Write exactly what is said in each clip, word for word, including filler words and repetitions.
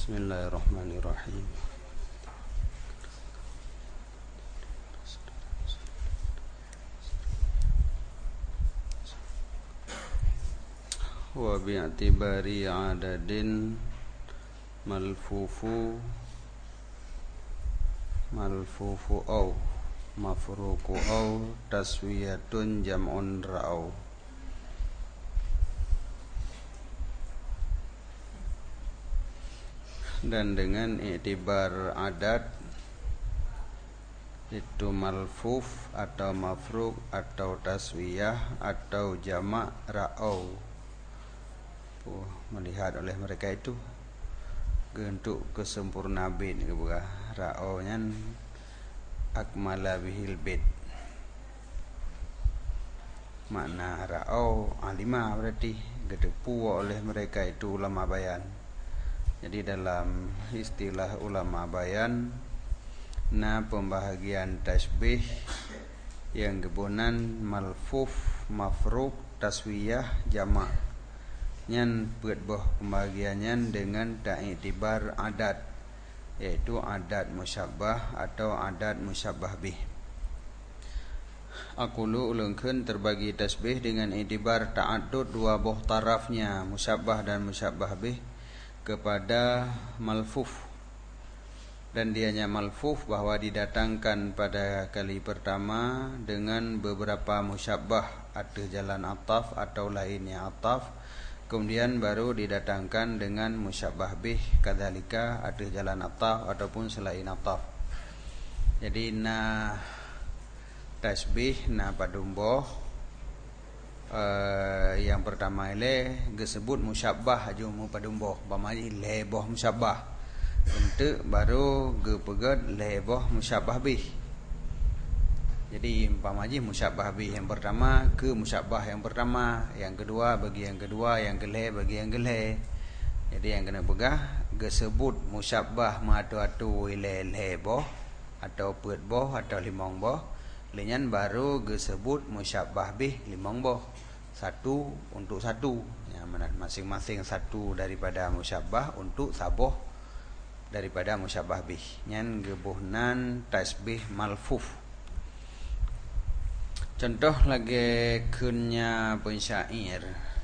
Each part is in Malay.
Bismillahirrahmanirrahim. Wa bi'tibari adadin malfufu malfufu au mafruqu au taswiyatun jam'un ra'au. Dan dengan i'tibar adat itu malfuf atau mafruq atau taswiyah atau jamak ra'au, oh, melihat oleh mereka itu untuk kesempurna bait ke buka ra'au nyan akmala bihil bait. Makna ra'au alima berarti gedepu oleh mereka itu ulama bayan. Jadi dalam istilah ulama bayan, nah pembahagian tasbih yang gebunan malfuf, mafruq, taswiyah, jamak. Nyan buat boh pembahagiannya dengan ta'itibar adat, yaitu adat musyabbah atau adat musyabbah bih. Aqulu ulungkeun terbagi tasbih dengan itibar ta'addud dua boh tarafnya musyabbah dan musyabbah bih kepada malfuf, dan dianya malfuf bahwa didatangkan pada kali pertama dengan beberapa musyabbah, ada jalan ataf atau lainnya ataf, kemudian baru didatangkan dengan musyabbah bih kadzalika ada jalan ataf ataupun selain ataf. Jadi na tasbih na padumboh Uh, yang pertama ile disebut musyabbah aju mu padumboh bamaji leboh musyabbah untuk baru gepegat leboh musyabbah bih. Jadi umpamaji musyabbah bih yang pertama ke musyabbah yang pertama, yang kedua bagi yang kedua, yang geleh bagi yang geleh. Jadi yang kena pegah disebut musyabbah matu-atu ile leboh atau pet boh atau limong boh. Lenyan baru disebut musyabbah bih limong boh, satu untuk satu ya, masing-masing satu daripada musyabbah untuk saboh daripada musyabbah bih. Nyan gebuhnan tasbih malfuf. Contoh lagi kunnya pensyair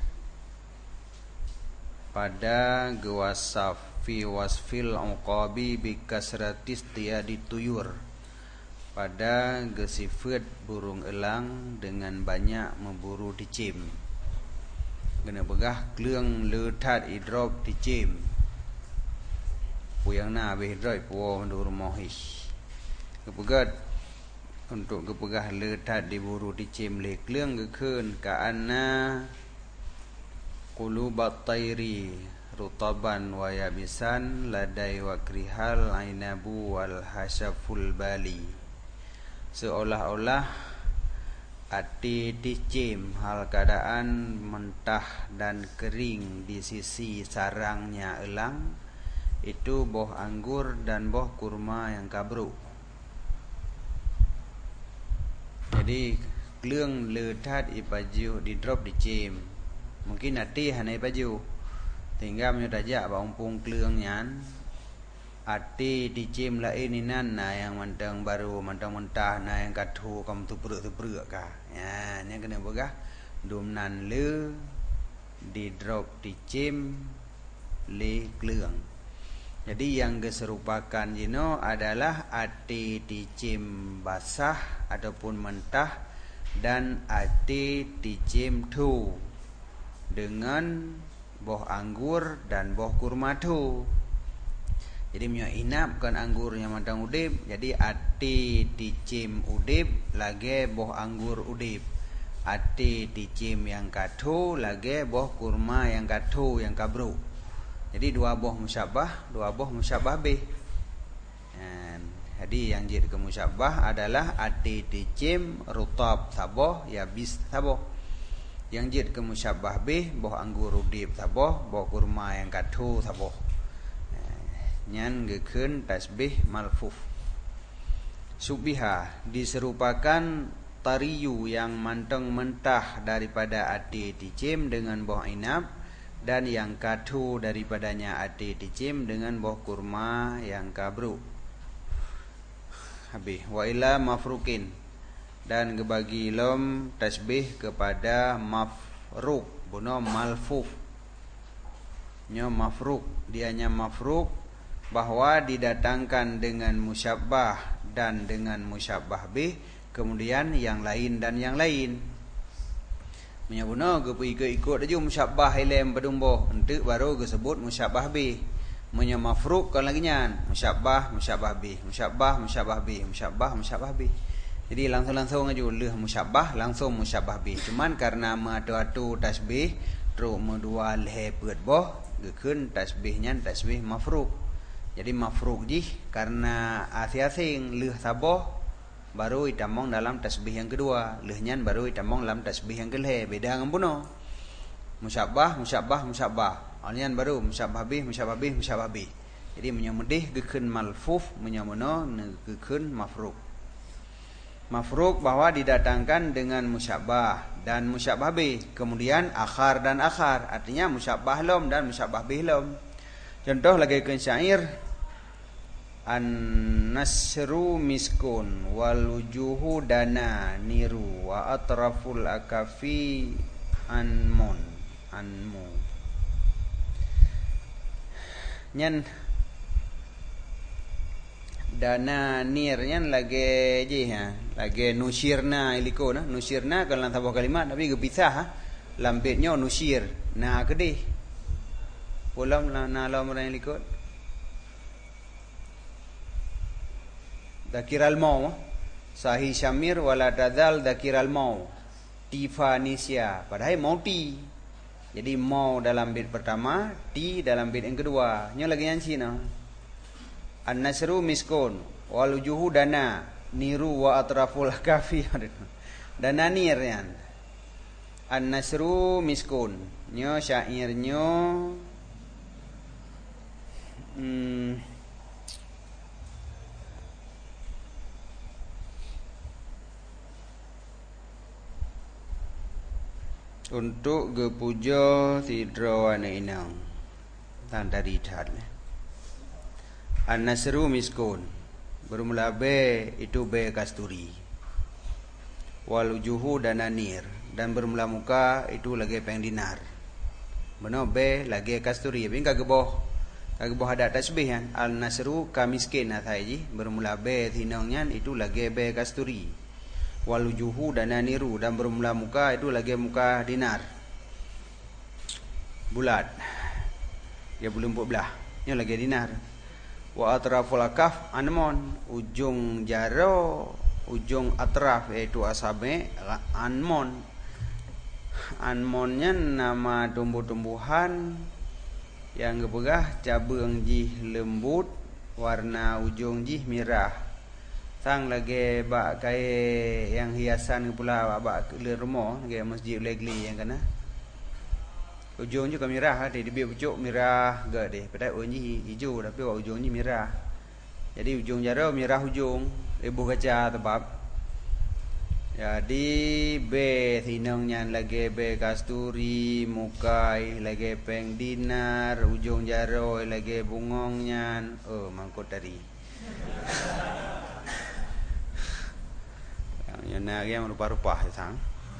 pada gewasaf fi wasfil uqabi bi kasratis tiadi tuyur, pada gesifat burung elang dengan banyak memburu dicim. Kena begah kleung letat idrop dicim. Puyang na be idrop puo mendur mohi. Kepegat untuk kepegah letat diburu dicim le kleung gekeun ka anna qulubat tayri rutaban wa yabisan ladai wa krihal ainabu wal hasyaful bali. Seolah-olah ati dicim hal keadaan mentah dan kering di sisi sarangnya elang itu boh anggur dan boh kurma yang kabruk. Jadi kleung letat ipaju di drop dicim, mungkin ati hanai paju tinggal menyutajak baumpung kleung nyan ati dicim lain inan na yang mantang baru mantang mentah na yang katu kam tu perut tu perut ka ya ni kena begah dumnan le di drop dicim le kleung. Jadi yang keserupakan jino adalah ati dicim basah ataupun mentah dan ati dicim tu dengan boh anggur dan boh kurma tu. Jadi punya inap kan anggurnya mantang udip, jadi ati dicim udip lagi boh anggur udip, ati dicim yang katu lagi boh kurma yang katu yang kabru. Jadi dua boh musyabbah, dua boh musyabbah bih. Jadi yang jadi ke musyabbah adalah ati dicim rutab saboh yabis saboh. Yang jadi ke musyabbah bih boh anggur udip saboh, boh kurma yang katu saboh. Nyan gekeun tasbih malfuf. Subbiha diserupakan tariyu yang manteng mentah daripada ati dicim dengan boh inab dan yang katu daripadanya ati dicim dengan buah kurma yang kabru. Habis wa ila mafrukin, dan gebagi lom tasbih kepada mafruk buno malfuf nyo mafruk, dianya mafruk bahwa didatangkan dengan musyabbah dan dengan musyabbah bih, kemudian yang lain dan yang lain. Menyabuno ke ikut-ikut aja musyabbah ilem pedumbo, ente baru ke sebut musyabbah bih. Menya mafruk kan lagi nyan, musyabbah musyabbah bih, musyabbah musyabbah bih, musyabbah musyabbah bih. Jadi langsung-langsung aja leh musyabbah langsung musyabbah bih. Cuman karena matu-atu tasbih terus medua leh peut boh, gekeun tasbihnya tasbih mafruk. Jadi mafruk jih karena asing-asing leh saboh baru itamong dalam tasbih yang kedua, lehnya baru itamong dalam tasbih yang kelih. Beda dengan puno. Musyabbah, musyabbah, musyabbah. Alnyan baru musyabbah bih, musyabbah bih, musyabbah bih. Jadi menyamudih gekeun malfuf, menyamuno gekeun mafruk. Mafruk bahwa didatangkan dengan musyabbah dan musyabbah bih. Kemudian akhar dan akhar, artinya musyabbah lom dan musyabbah bih lom. Contoh lagi ke syair an-nasru miskun wal wujuhu dana niru wa atraful akafi anmun anmu. Nyan dana nir nyan lagi je ha, lagi nusirna iliko na, nusirna kalau tabuh kalimat tapi gepisah ha. Lambitnya nusir na kedih. Ulam na lam orang iliko Dakiral mau Sahih Syamir wala tadzal dakiral mau Tifanisia, padahal mau ti. Jadi mau dalam bait pertama, ti dalam bait yang kedua. Nya lagi nyanyi nah. An-nasru miskun wal wujuhu dana niru wa atraful kafi. Dana nir yan. An-nasru miskun. Nya syairnya hmm untuk gepujo tidrowana inang tanda ditat. An-nasru miskun bermula B itu B kasturi, wal wujuhu dananir, dan bermula muka itu lagi peng dinar. Beno B lagi kasturi, tapi kageboh kageboh ada tasbihan. Al-nasru kamiskin athaiji bermula B tinongnya itu lagi B kasturi. Walujuhu dananiru, dan bermula muka itu lagi muka dinar bulat, dia belum empat belah, ini lagi dinar. Wa atraful akaf anmon, ujung jaro ujung atraf yaitu asabe anmon. Anmonnya nama tumbuh-tumbuhan yang gebegah cabang jih lembut, warna ujung jih merah. Sang lagi bak kai yang hiasan pula bak le rumah lagi masjid legli yang kana. Ujung juga merah di dia pucuk merah gak deh. Padahal ujungnya hijau tapi ujungnya merah. Jadi ujung jaro merah ujung, ibu kaca tebab. Jadi B tinongnya lagi B kasturi, mukai lagi peng dinar, ujung jaro lagi bungongnya. Oh mangkut tadi. Yang nak yang rupa-rupa sang.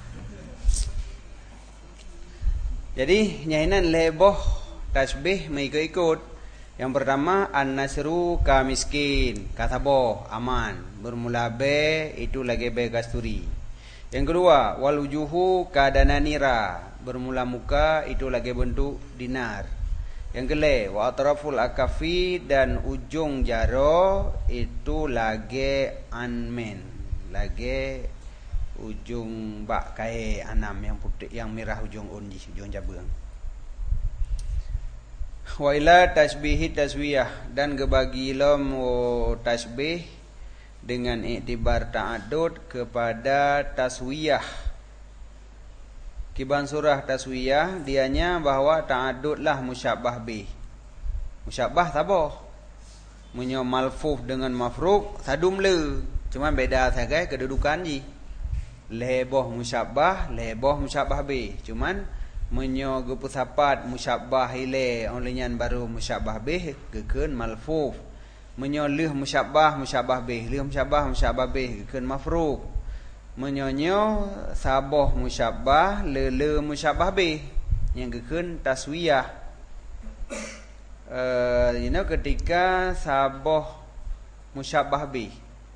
Jadi nyahinan leboh tasbih mengikut-ikut. Yang pertama an-nasru kamiskin, kata boh aman, bermula B itu lagi B kasturi. Yang kedua wal wujuhu kadananira, bermula muka itu lagi bentuk dinar. Yang kele wa atraful akafi, dan ujung jaro itu lagi anmen, lagi ujung bak kai anam yang putih yang merah ujung unji ujung jabang. Wa ila tasbihi taswiyah, dan gebagi lom tasbih dengan iktibar ta'adud kepada taswiyah. Kiban surah taswiyah dianya bahwa ta'adudlah musyabbah bih. Musyabbah taboh munyo malfuf dengan mafruk sadum le. Cuma beda saja kedudukan ji. Leboh musyabbah, leboh musyabbah bih. Cuman menyo gepusapat musyabbah ile onlinyan baru musyabbah bih gekeun malfuf menyo leuh musyabbah musyabbah bih leuh musyabbah musyabbah bih gekeun mafruq menyonyo saboh musyabbah lele musyabbah bih yang gekeun taswiyah uh, you know ketika saboh musyabbah bih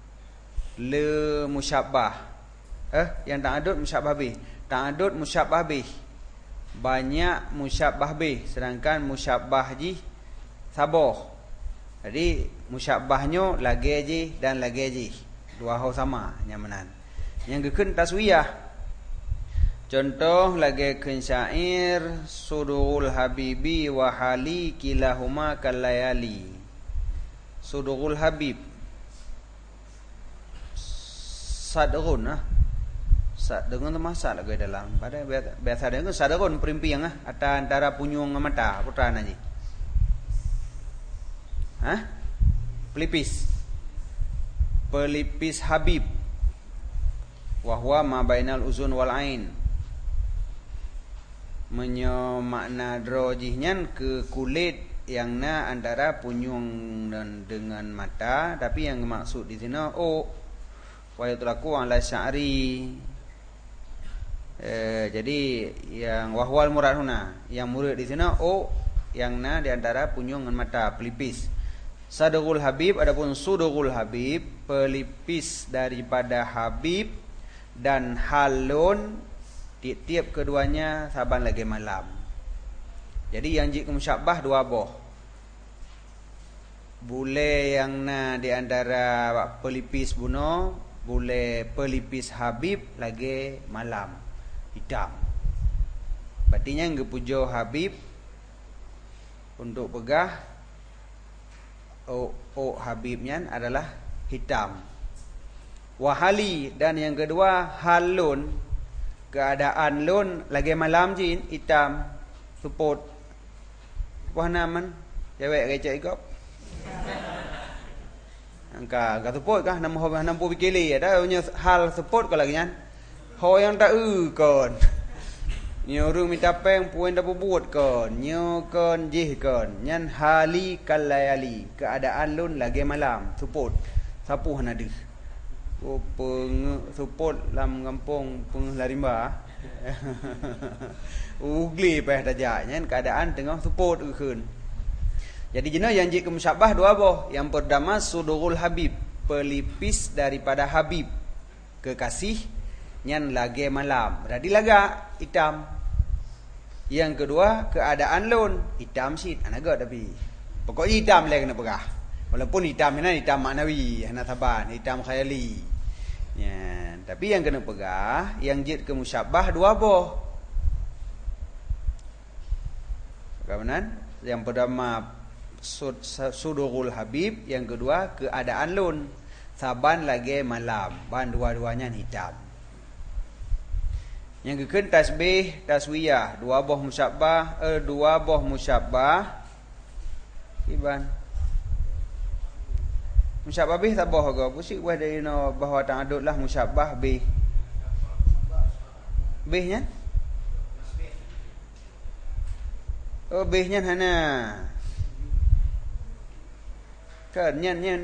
le musyabbah eh yang ta'adud musyabbah bih ta'adud musyabbah bih banyak musyabbah bih sedangkan musyabbah ji saboh. Jadi musyabbahnya lagi ji dan lagi ji dua hal sama nyamanan. Yang gekeun taswiyah. Contoh lagi keun syair sudul habibi wa hali kilahuma kalayali. Sudul habib sadrun ah Sad dengan masa lagi dalam pada biasa dengan sadron perimpiang ah antara punyung mata putra naji. Hah? Pelipis. Pelipis habib. Wa huwa ma bainal uzun wal ain. Menyo makna drojihnya ke kulit yang na antara punyung dan dengan mata, tapi yang maksud di sini oh wa yutlaku ala sya'ri. Eh, jadi yang wahwal murad huna yang murad di sini o yang na di antara punyung dengan mata pelipis. Sadrul habib adapun sudrul habib pelipis daripada habib dan halun tiap-tiap keduanya saban lagi malam. Jadi yang jik musyabbah dua boh. Boleh yang na di antara pelipis buno, boleh pelipis habib lagi malam. Hitam. Berartinya yang gepujo habib untuk pegah o, o habibnya adalah hitam. Wahali dan yang kedua halun keadaan lun lagi malam jin hitam support. Apa naman? Cewek kecek ikop. Angka enggak support kah enam enam puluh kili ada punya hal support kalau lagi nyan. Ho yang tak u kon. Nyo rung minta peng puan dah buat kon. Nyo kon jih kon. Nyan hali kalayali. Keadaan lun lagi malam. Support. Sapu hana deh. Oh peng support lam kampung peng larimba. Ugli peh tajak. Nyan keadaan tengah support ukun. Jadi jenak yang jik ke musyabbah dua boh. Yang pertama sudurul habib. Pelipis daripada habib. Kekasih. Nyan lagi malam. Berarti laga hitam. Yang kedua keadaan lun hitam sit anaga tapi. Pokoknya hitam lagi kena pegah. Walaupun hitam ini hitam maknawi, hana taban, hitam khayali. Ya, tapi yang kena pegah yang jid ke musyabbah dua boh. Bagaimana? Yang pertama sud, sudurul habib, yang kedua keadaan lun. Saban lagi malam, ban dua-duanya hitam. Yang kekeun tasbih taswiyah dua boh musyabbah eh dua boh musyabbah iban musyabbah bih tak boh ke pusik wah dari no bahawa ta'adud lah musyabbah bih bihnya oh bihnya hana kan nyan nyan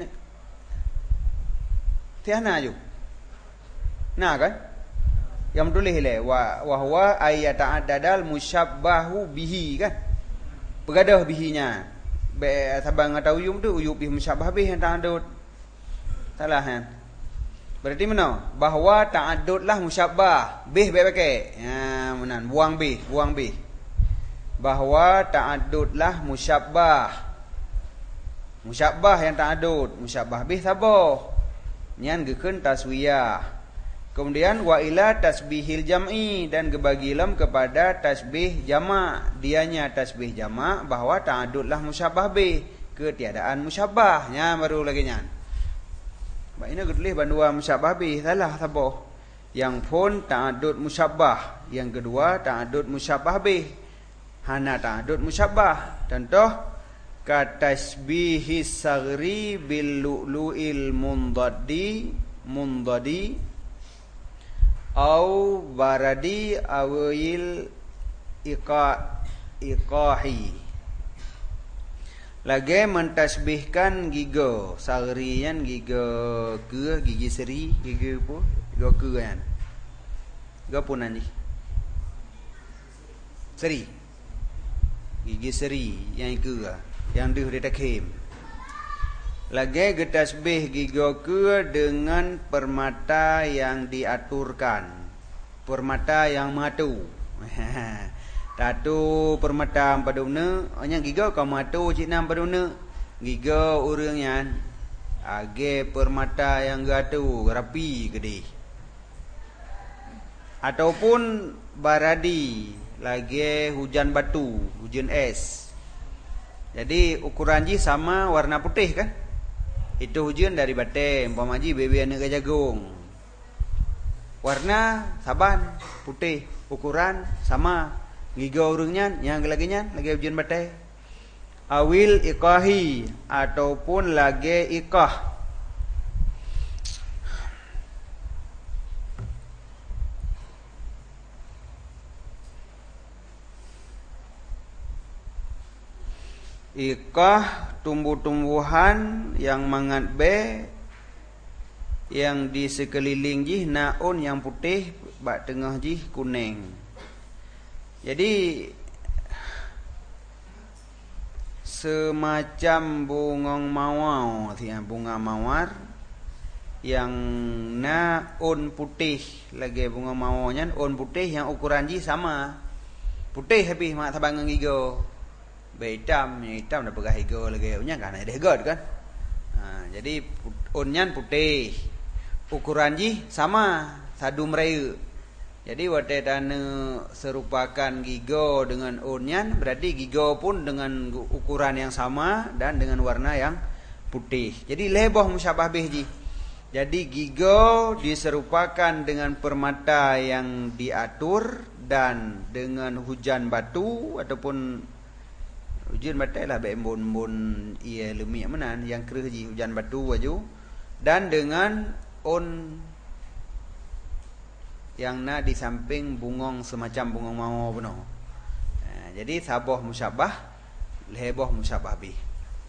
tiana ju nah kan yang tulis le wa wa huwa ayata'addadal musyabbahu bihi kan begadah bihinya be sabang atau uyum tu uyub bih musyabbah bih yang ta'addud salah kan berarti mana bahawa ta'addudlah musyabbah bih be pakai ha menan buang bih buang bih bahawa ta'addudlah musyabbah musyabbah yang ta'addud musyabbah bih saboh nyan gekeun taswiyah. Kemudian wa ila tasbihil jam'i dan kebagilam kepada tasbih jamak. Dianya tasbih jamak bahawa ta'adudlah musyabbah bih ketiadaan musyabbahnya baru lagi nyan. Baik ini getulis bandua musyabbah bih salah saboh. Yang pun ta'adud musyabbah, yang kedua ta'adud musyabbah bih. Hana ta'adud musyabbah. Contoh katasbihis sagri bil lu'lu'il mundadi mundadi au baradi awil iqa iqahi. Lagi mentasbihkan giga sarian giga ke gigi seri giga apa giga ke kan giga punan ni seri gigi seri yang ke yang dia dia takhim. Lagi getasbih giga ke dengan permata yang diaturkan, permata yang matu. Tatu permata paduna nya giga ka matu cik nam paduna giga urang yan age permata yang gatu rapi gede ataupun baradi lagi hujan batu hujan es. Jadi ukuran ji sama warna putih kan, itu hujan dari bate umpama ji bebe anak jagung warna saban putih ukuran sama giga urangnya yang laginya lagi ujian batai awil iqahi ataupun lagi iqah. Iqah tumbuh-tumbuhan yang mangat be yang di sekeliling jih naun yang putih bak tengah jih kuning. Jadi semacam bunga mawar, bunga mawar yang naun putih lagi bunga mawarnya on putih yang ukuran ji sama putih habis mak tabangan giga be hitam hitam dah pegah giga lagi nya kan ada god kan. Ha, jadi onnya putih ukuran ji sama sadu meraya. Jadi wate dana serupakan giga dengan onyan berarti giga pun dengan ukuran yang sama dan dengan warna yang putih. Jadi lebah musyabah bih ji. Jadi giga diserupakan dengan permata yang diatur dan dengan hujan batu ataupun hujan batu lah be embun-embun ia lemi menan yang kereh ji hujan batu baju dan dengan on yang na di samping bungong semacam bungong mawar penuh. Ha, jadi sabah musyabah, lehbah musyabah bih.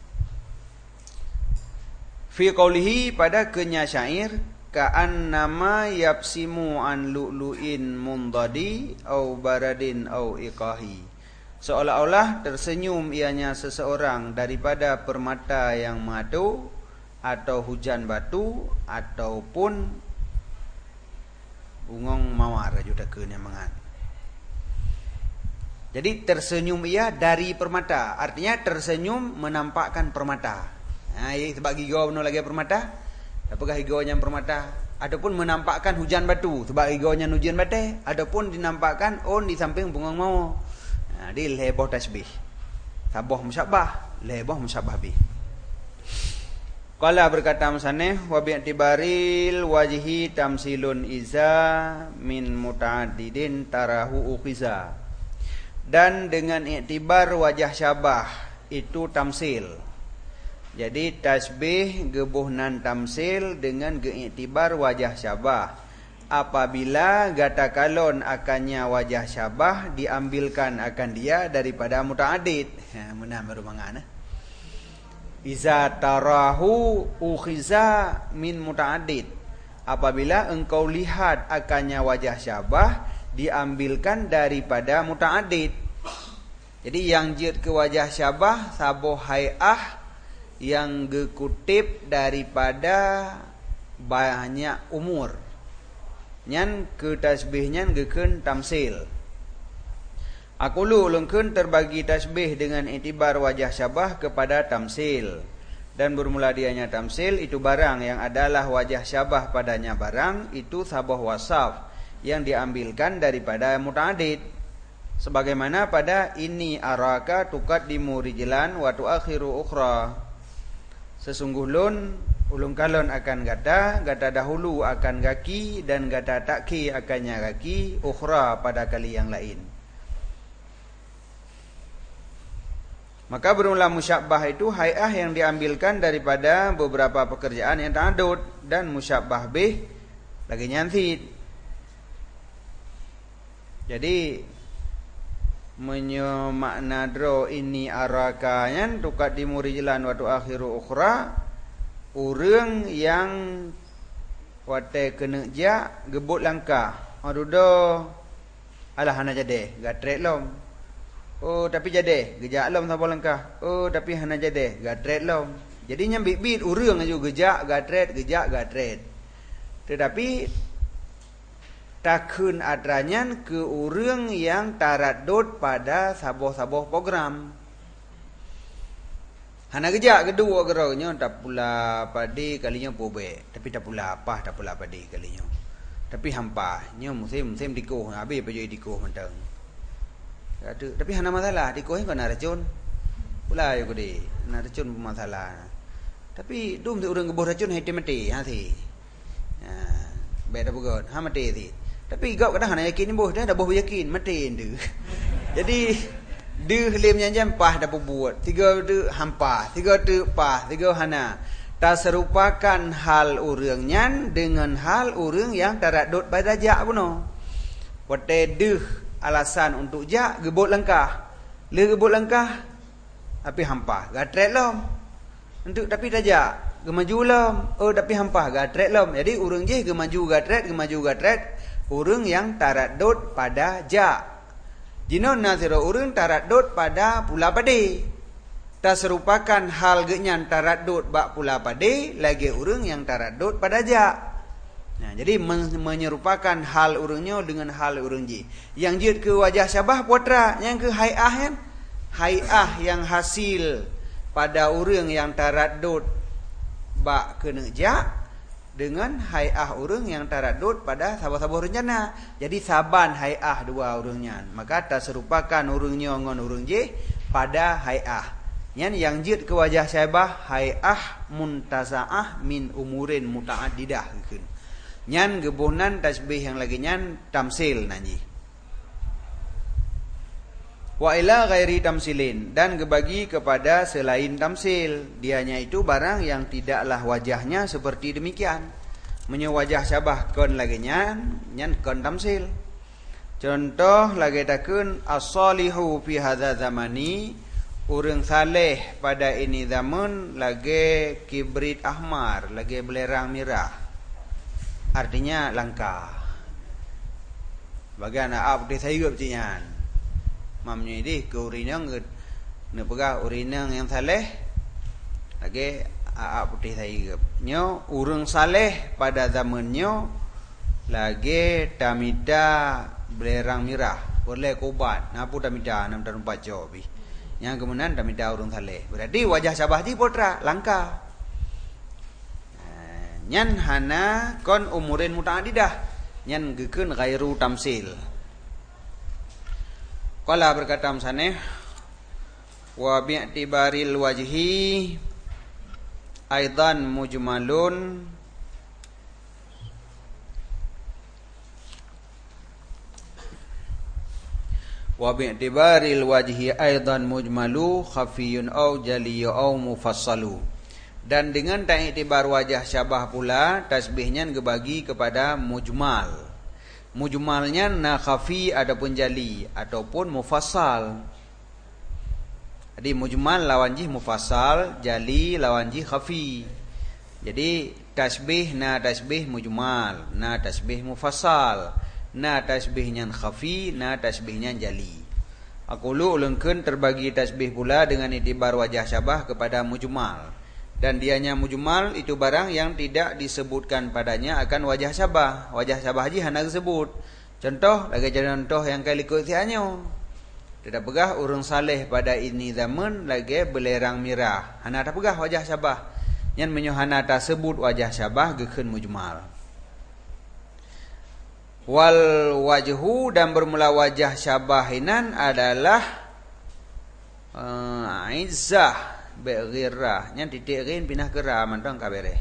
Fi qawlihi pada kenya syair ka'an nama yapsimu an lu'lu'in mundadi au baradin au iqahi. Seolah-olah tersenyum ianya seseorang daripada permata yang matu atau hujan batu ataupun bungong mawar juga kena mangan. Jadi tersenyum ia dari permata, artinya tersenyum menampakkan permata. Nah, ini sebab giga benar lagi permata, apakah giganya permata, ataupun menampakkan hujan batu, sebab giganya hujan batu, ataupun dinampakkan on di samping bungong mawar. Nah, di lehbah tasbih, sabah musyabah, lehbah musyabah bih. Qala berkata musannif wa bi'tibaril wajhi tamsilun iza min muta'addidin tarahu ukhiza. Dan dengan iktibar wajah syabah itu tamsil. Jadi tasbih gebuhnan tamsil dengan geiktibar wajah syabah. Apabila gata kalon akannya wajah syabah diambilkan akan dia daripada muta'addid. Ha menah merumangan eh. Iza tarahu ukhiza min muta'addid. Apabila engkau lihat akannya wajah syabah diambilkan daripada muta'addid. Jadi yang jid ke wajah syabah sabuh hai'ah yang gekutip daripada banyak umur. Nyan ke tasbihnya geken tamsil. Aku lu ulungkeun terbagi tasbih dengan itibar wajah syabah kepada tamsil. Dan bermula dianya tamsil itu barang yang adalah wajah syabah padanya barang itu sabah wasaf yang diambilkan daripada muta'addid. Sebagaimana pada ini araka tuqaddimu rijlan wa tuakhiru ukhra. Sesungguh lun ulung kalon akan gata, gata dahulu akan kaki dan gata takki akannya kaki, ukhra pada kali yang lain. Maka berulang musyabbah itu hai'ah yang diambilkan daripada beberapa pekerjaan yang ta'adud dan musyabbah bih lagi nyantit. Jadi menyo makna dro ini arakayan tukat dimuri jalan waktu akhiru ukhra urang yang wate kena ja gebut langkah adudo alah hana jade gatrek lom oh tapi jade gejak lom sapa langkah oh tapi hana jade gatrek lom jadi nyambik bit urang aju gejak gatrek gejak gatrek tetapi takun adranyan ke urang yang taradut pada saboh-saboh program. Hana gejak kedua geraunya tak pula padi kalinya pobe, tapi tak pula apa tak pula padi kalinya. Tapi hampa, nya musim-musim dikuh, habis apa jadi dikuh mentang. Tapi hana masalah, dikuh kan ada racun. Pula yo gede, na racun masalah. Tapi dum tu urang gebor racun hai mati, ha si. Ha, beda bukan, ha mati si. Tapi gak kadang hana yakin boh dah dah boh yakin mati dia. Jadi dia limnya jam pah dah buat. Tiga tu hampa, tiga tu pah, tiga hana. Tak serupakan hal urang nyan dengan hal urang yang taradut pada jak puno. Wate deh alasan untuk jak gebut langkah. Le gebut langkah tapi hampa, gatrek lom. Untuk tapi dah jak, gemaju lom. Oh tapi hampa, gatrek lom. Jadi urang je gemaju gatrek, gemaju gatrek. Urang yang taradut pada ja. Jinon nazira urang taradut pada pula pade. Tak serupakan hal genyan taradut bak pula pade lagi urang yang taradut pada ja. Nah, jadi men- menyerupakan hal urangnya dengan hal urang ji. Yang jid ke wajah syabah putra, yang ke hai'ah kan? Hai'ah yang hasil pada urang yang taradut bak kena ja dengan hai'ah urang yang taradut pada sabah-sabah rencana. Jadi saban hai'ah dua urangnya. Maka tak serupakan urangnya dengan urang je pada hai'ah. Yan yang jid ke wajah syabah hai'ah muntaza'ah min umurin muta'addidah. Yan gebunan tasbih yang lagi nyan tamsil nanji. Wa ila ghairi tamsilin, dan gebagi kepada selain tamsil, dianya itu barang yang tidaklah wajahnya seperti demikian. Menyo wajah syabah kon lagi nyan nyan kon tamsil. Contoh lagi takun as-salihu fi hadza zamani, urang saleh pada ini zaman lagi kibrit ahmar, lagi belerang merah. Artinya langka. Bagaimana ap di sayup cian. Mamnya ini ke urinang ne pegah urinang yang saleh lagi aa putih saya nyo urang saleh pada zamannya lagi tamida belerang merah boleh kobat napu tamida nam dan baca bi yang kemudian tamida urang saleh berarti wajah syabah di putra langka nyan hana kon umurin mutaaddidah nyan gekeun ghairu tamsil. Qala berkata misalnya wa bi'tibaril wajhi aidan mujmalun wa bi'tibaril wajhi aidan mujmalu khafiyun au jaliyun au mufassalu. Dan dengan tak iktibar wajah syabah pula tasbihnya gebagi kepada mujmal. Mujmalnya na khafi adapun jali ataupun mufassal. Jadi mujmal lawan ji mufassal, jali lawan ji khafi. Jadi tasbih na tasbih mujmal, na tasbih mufassal, na tasbihnya khafi, na tasbihnya jali. Aku lu ulungkeun terbagi tasbih pula dengan itibar wajah syabah kepada mujmal. Dan dianya mujmal itu barang yang tidak disebutkan padanya akan wajah syabah. Wajah syabah haji hana disebut. Contoh, lagi contoh yang kali ikut sianyo. Tidak pegah urang saleh pada ini zaman lagi belerang merah. Hana tak pegah wajah syabah. Yang menyo hana tak sebut wajah syabah gekeun mujmal. Wal wajhu, dan bermula wajah syabahinan adalah uh, izzah be'ghirah nya titik rin pindah ke ra mantang kabere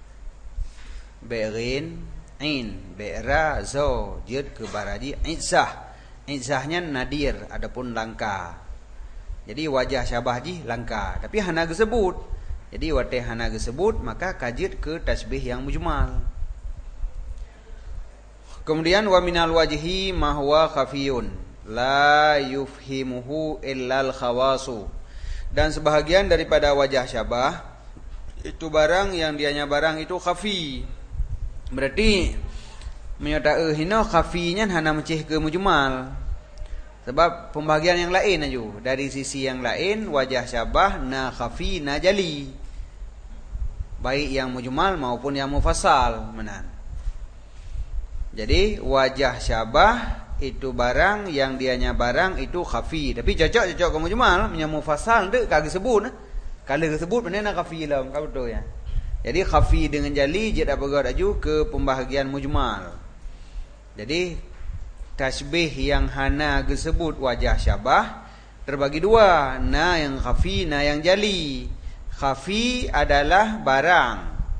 be'rin in be'ra zo jid ke baraji izzah izzahnya nadir adapun langka. Jadi wajah syabah ji langka tapi hana disebut. Jadi wate hana disebut maka kajid ke tasbih yang mujmal. Kemudian wa minal wajhi ma huwa khafiyun, la yufhimuhu illal khawasu. Dan sebahagian daripada wajah syabah itu barang yang dianya barang itu khafi. Berarti menyata eh hina khafinya hana mencih ke mujmal. Sebab pembahagian yang lain aja. Dari sisi yang lain wajah syabah na khafi na jali. Baik yang mujmal maupun yang mufassal menan. Jadi wajah syabah itu barang yang dianya barang itu khafi. Tapi cocok-cocok ke mujmal, punya mufassal tu kagak sebut. Kalau sebut mana nak khafi lah, kau betul ya. Jadi khafi dengan jali dia dah bergerak aju ke pembahagian mujmal. Jadi tasbih yang hana disebut wajah syabah terbagi dua, na yang khafi, na yang jali. Khafi adalah barang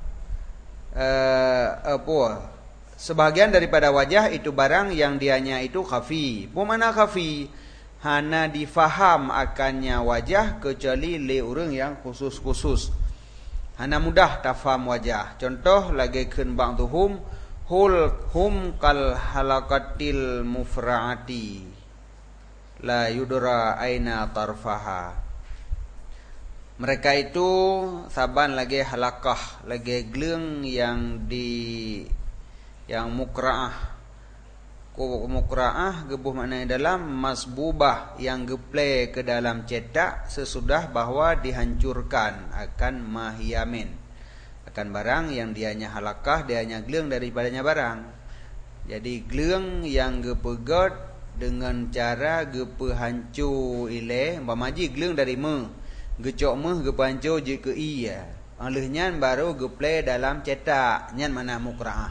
uh, apa? Sebahagian daripada wajah itu barang yang dianya itu khafi. Apa makna khafi? Hana difaham akannya wajah kecuali le orang yang khusus-khusus. Hana mudah tafaham wajah. Contoh lagi keun ba'dhum hul hum kal halaqatil mufra'ati la yudra aina tarfaha. Mereka itu saban lagi halaqah, lagi gleung yang di yang mukra'ah. Ko mukra'ah gebuh maknanya dalam masbubah yang geplay ke dalam cetak sesudah bahwa dihancurkan akan mahyamin. Akan barang yang dianya halakah, dianya gleung daripadanya barang. Jadi gleung yang gepegot dengan cara gepehancur ile, umpamaji gleung dari me, gecok me gepehancur je ke iya. Alehnya baru geplay dalam cetak, nyan mana mukra'ah.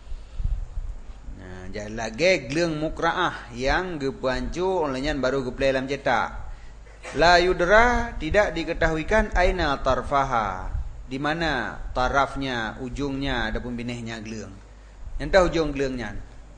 Nah, jadi lagi gleung mukra'ah yang gepehancur alehnya baru geplay dalam cetak. La yudra tidak diketahuikan aina tarfaha. Di mana tarafnya, ujungnya adapun binihnya gleung. Yang tahu ujung gleungnya.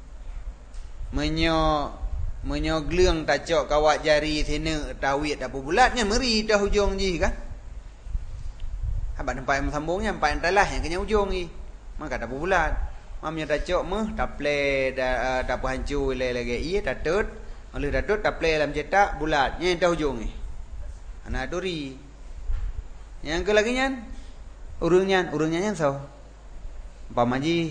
Menyo menyo gleung tacok kawat jari sini tawit apa bulatnya meri dah ujung ji kan. Abang nampak yang sambungnya nampak yang talah yang kena ujung ni. Maka tak bulat. Mamnya tacok meh taple da tak apa hancur lagi iya tatut. Oleh tatut taple dalam cetak bulat. Yang tahu ujung ni. Ana duri. Yang ke lagi nyan urungnya, urungnya nyan sao? Pamaji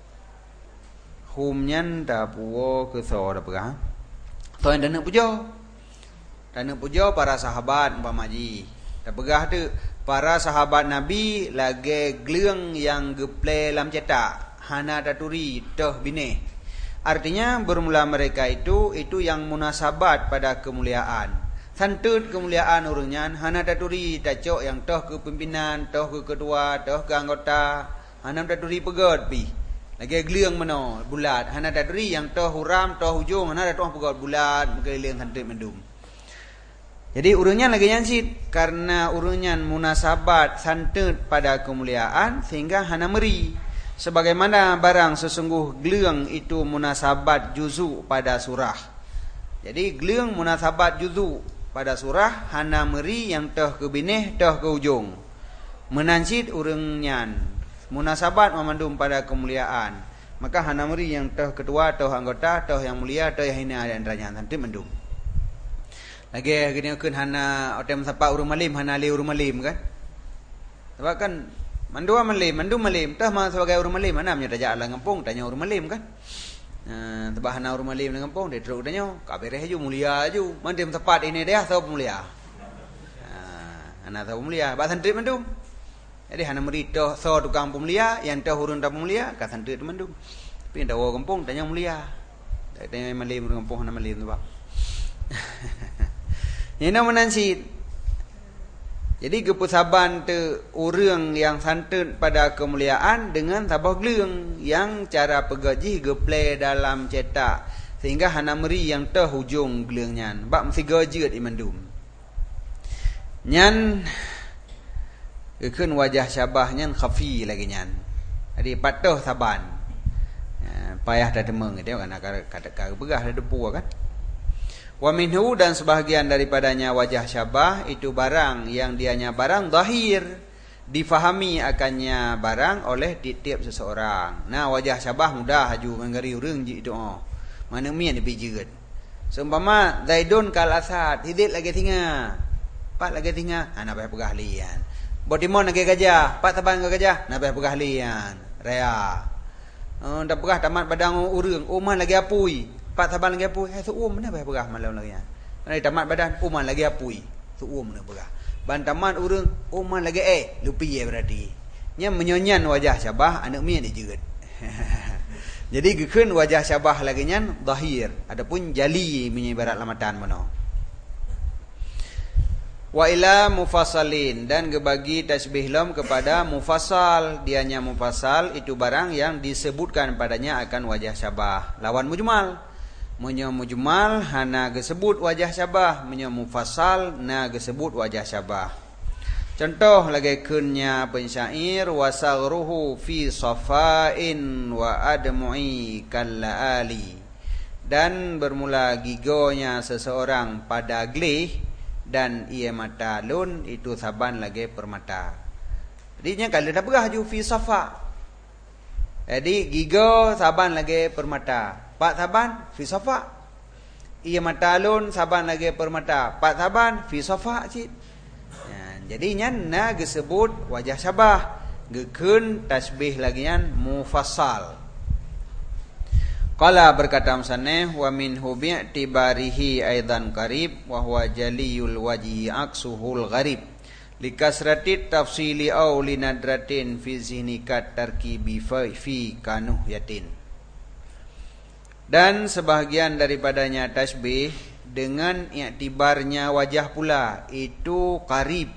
humnyan dah puo ke so dah perang. So yang dana pujo. Dana pujo para sahabat pamaji. Dah pegah tu para sahabat Nabi lagi gleung yang geplay dalam cetak. Hana taturi toh bine. Artinya bermula mereka itu itu yang munasabat pada kemuliaan. Santut kemuliaan urungnya hana taturi tacok yang toh ke pimpinan, toh ke ketua, toh ke anggota. Hana taturi pegot pi. Lagi gleung mano bulat. Hana taturi yang toh huram, toh hujung, hana toh pegot bulat mengeliling santut mendum. Jadi urungnya lagi nyansit karena urungnya munasabat santut pada kemuliaan sehingga hana meri. Sebagaimana barang sesungguh gleung itu munasabat juzu pada surah. Jadi gleung munasabat juzu pada surah hana meri yang toh ke binih toh ke ujung. Menansid urungnya munasabat memandum pada kemuliaan. Maka hana meri yang toh ketua, toh anggota, toh yang mulia, toh yang hina dan antaranya nanti mendum. Lagi gini kun hana otem sapa urung malim, hana li urung malim kan. Sebab kan mandua malim, mandu malim, toh mah sebagai urung malim mana punya tajak lah ngampung tanya urung malim kan. Uh, sebab hana urung malim dengan kampung dia teruk tanya kabeh aju mulia aju mandem tepat ini dia sapa mulia. Uh, hana sapa mulia, ba santri mandum. Jadi hana meri toh so tukang pemulia yang toh urung tak mulia ka santri mandum. Tapi ndak wo kampung tanya mulia. Tanya malim urung kampung hana malim tu ba. Ini menansit. Jadi kepusaban tu urang yang santun pada kemuliaan dengan sabah gleung yang cara pegaji geplay dalam cetak sehingga hana meri yang teh hujung gleungnya. Bab mesti gajeut imandum. Nyan keun wajah syabahnya khafi lagi nyan. Jadi patuh saban. Ya, payah dah demeng dia kan kata-kata begah dah depu kan. Wa minhu dan sebahagian daripadanya wajah syabah itu barang yang dianya barang zahir difahami akannya barang oleh tiap seseorang. Nah wajah syabah mudah haju mengari urang ji doa. Mana mian dipijeut. Seumpama Zaidun kal Asad, Hidit lagi tinggal, Pak lagi tinggal, ha, nak payah pegah lian. Botimon lagi gajah, Pak taban ke gajah, nak payah pegah lian. Rea. Oh, dah pegah tamat badang urang, Uman lagi apui, Pak taban lagi apui, hai suum mana payah pegah malam lagi. Nanti tamat badan, Uman lagi apui, suum mana pegah. Ban tamat urang, Uman lagi eh, lupi ya berarti. Nya menyonyan wajah Syabah, anak mie dia jeut. Jadi gekeun wajah Syabah lagi nyan zahir, adapun jali menyibarat lamatan mano. Wa ila mufassalin, dan gebagi tasbih lam kepada mufassal, dianya mufassal itu barang yang disebutkan padanya akan wajah Syabah. Lawan mujmal, munyo mujmal hana gesebut wajah Syabah, munyo mufassal na gesebut wajah Syabah. Contoh lagi kunnya pensyair wasaghruhu fi safain wa admu'i kallaali, dan bermula gigonya seseorang pada glih dan ia mata lun itu saban lagi permata. Jadinya kalau dah berah ju fi safa. Jadi gigo saban lagi permata. Pak saban fi safa. Ia mata lun saban lagi permata. Pak saban fi safa cik. Jadi nyan na gesebut wajah Syabah, gekeun tasbih lagi nyan mufassal. Qala berkata musannif wa minhu bi'tibarihi aidan qarib wa huwa jaliyul wajhi aksuhul gharib likasrati tafsili aw linadratin fi zihnika tarkibi fi kanuh yatin. Dan sebahagian daripadanya tasbih dengan iktibarnya wajah pula itu qarib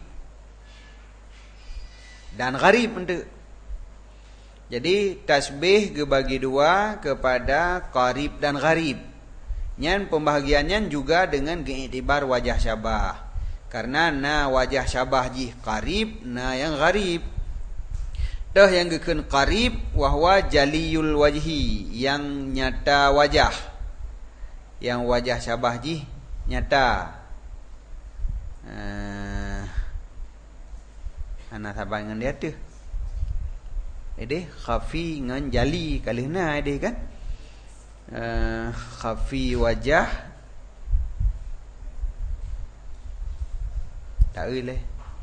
dan gharib untuk. Jadi tasbih gebagi dua kepada qarib dan gharib. Nyan pembahagiannya juga dengan iktibar wajah Syabah. Karena na wajah Syabah jih qarib, na yang gharib. Dah yang gekeun qarib wahwa jaliyul wajhi, yang nyata wajah. Yang wajah Syabah jih nyata. Uh, Anak sabar dengan dia tu. Ede khafi dengan jali kalihna ede kan. Uh, khafi wajah. Tak boleh.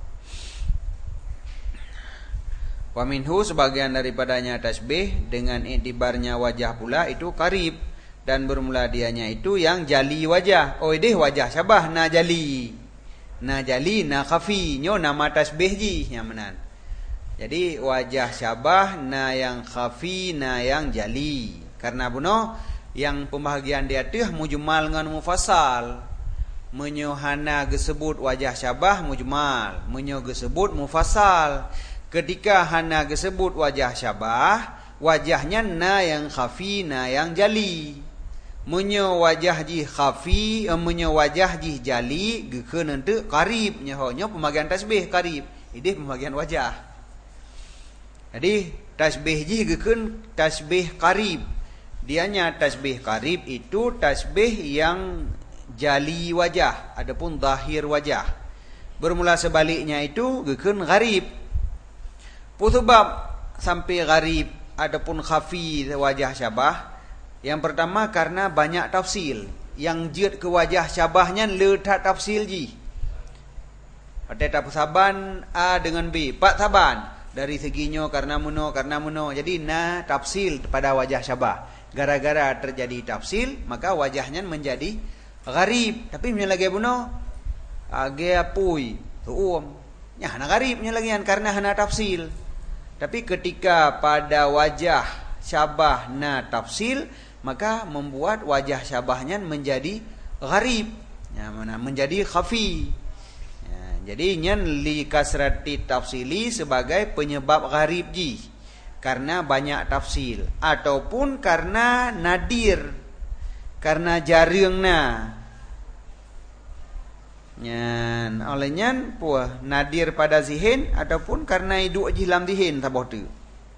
Wa minhu, sebagian daripadanya tasbih dengan iktibarnya wajah pula itu qarib, dan bermula dianya itu yang jali wajah. Oh ede wajah Syabah na jali. Na jali na khafi nyo nama tasbih ji yang menan. Jadi wajah Syabah na yang khafi na yang jali. Karena buno yang pembahagian dia tu mujmal dengan mufassal. Menyo hana gesebut wajah Syabah mujmal, menyo gesebut mufassal. Ketika hana gesebut wajah Syabah, wajahnya na yang khafi na yang jali. Menyo wajah ji khafi, menyo wajah ji jali, gekeun henteu qarib nyaho nyo pembagian tasbih qarib. Ini pembagian wajah. Jadi tasbih ji gekeun tasbih qarib. Dianya tasbih qarib itu tasbih yang jali wajah, adapun zahir wajah. Bermula sebaliknya itu gekeun gharib. Pusebab sampai gharib adapun khafi wajah Syabah. Yang pertama karena banyak tafsil. Yang jeut ke wajah Syabahnya letak tafsil ji. Pada tak saban A dengan B, Pak saban dari seginya karena muno karena muno. Jadi na tafsil pada wajah Syabah. Gara-gara terjadi tafsil, maka wajahnya menjadi gharib. Tapi punya lagi muno age apui tuum. Ya hana gharibnya lagi karena hana tafsil. Tapi ketika pada wajah Syabah na tafsil, maka membuat wajah Syabahnya menjadi gharib, ya, mana menjadi khafi. Ya, jadi nyan li kasrati tafsili sebagai penyebab gharib ji, karena banyak tafsil, ataupun karena nadir, karena jarangna. Nyan oleh nyan puah nadir pada zihin, ataupun karena hidup jilam zihin taboh tu.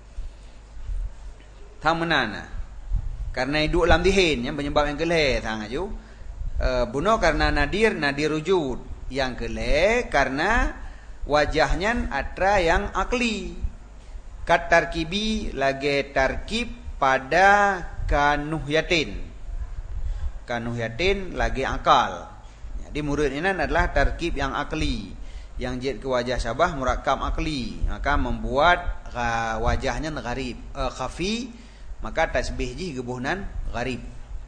Tang menana. Karena hidup dalam dihin yang penyebab yang kelih tang aju. E, bunuh karena nadir, nadir wujud. Yang kelih karena wajahnya atra yang akli. Kat tarkibi lagi tarkib pada kanuh yatin. kanuhyatin lagi akal. Jadi murud ini adalah tarkib yang akli, yang jid ke wajah syabah murakkab akli, maka membuat uh, wajahnya gharib, uh, khafi, maka tasbih ji gebuhnan gharib.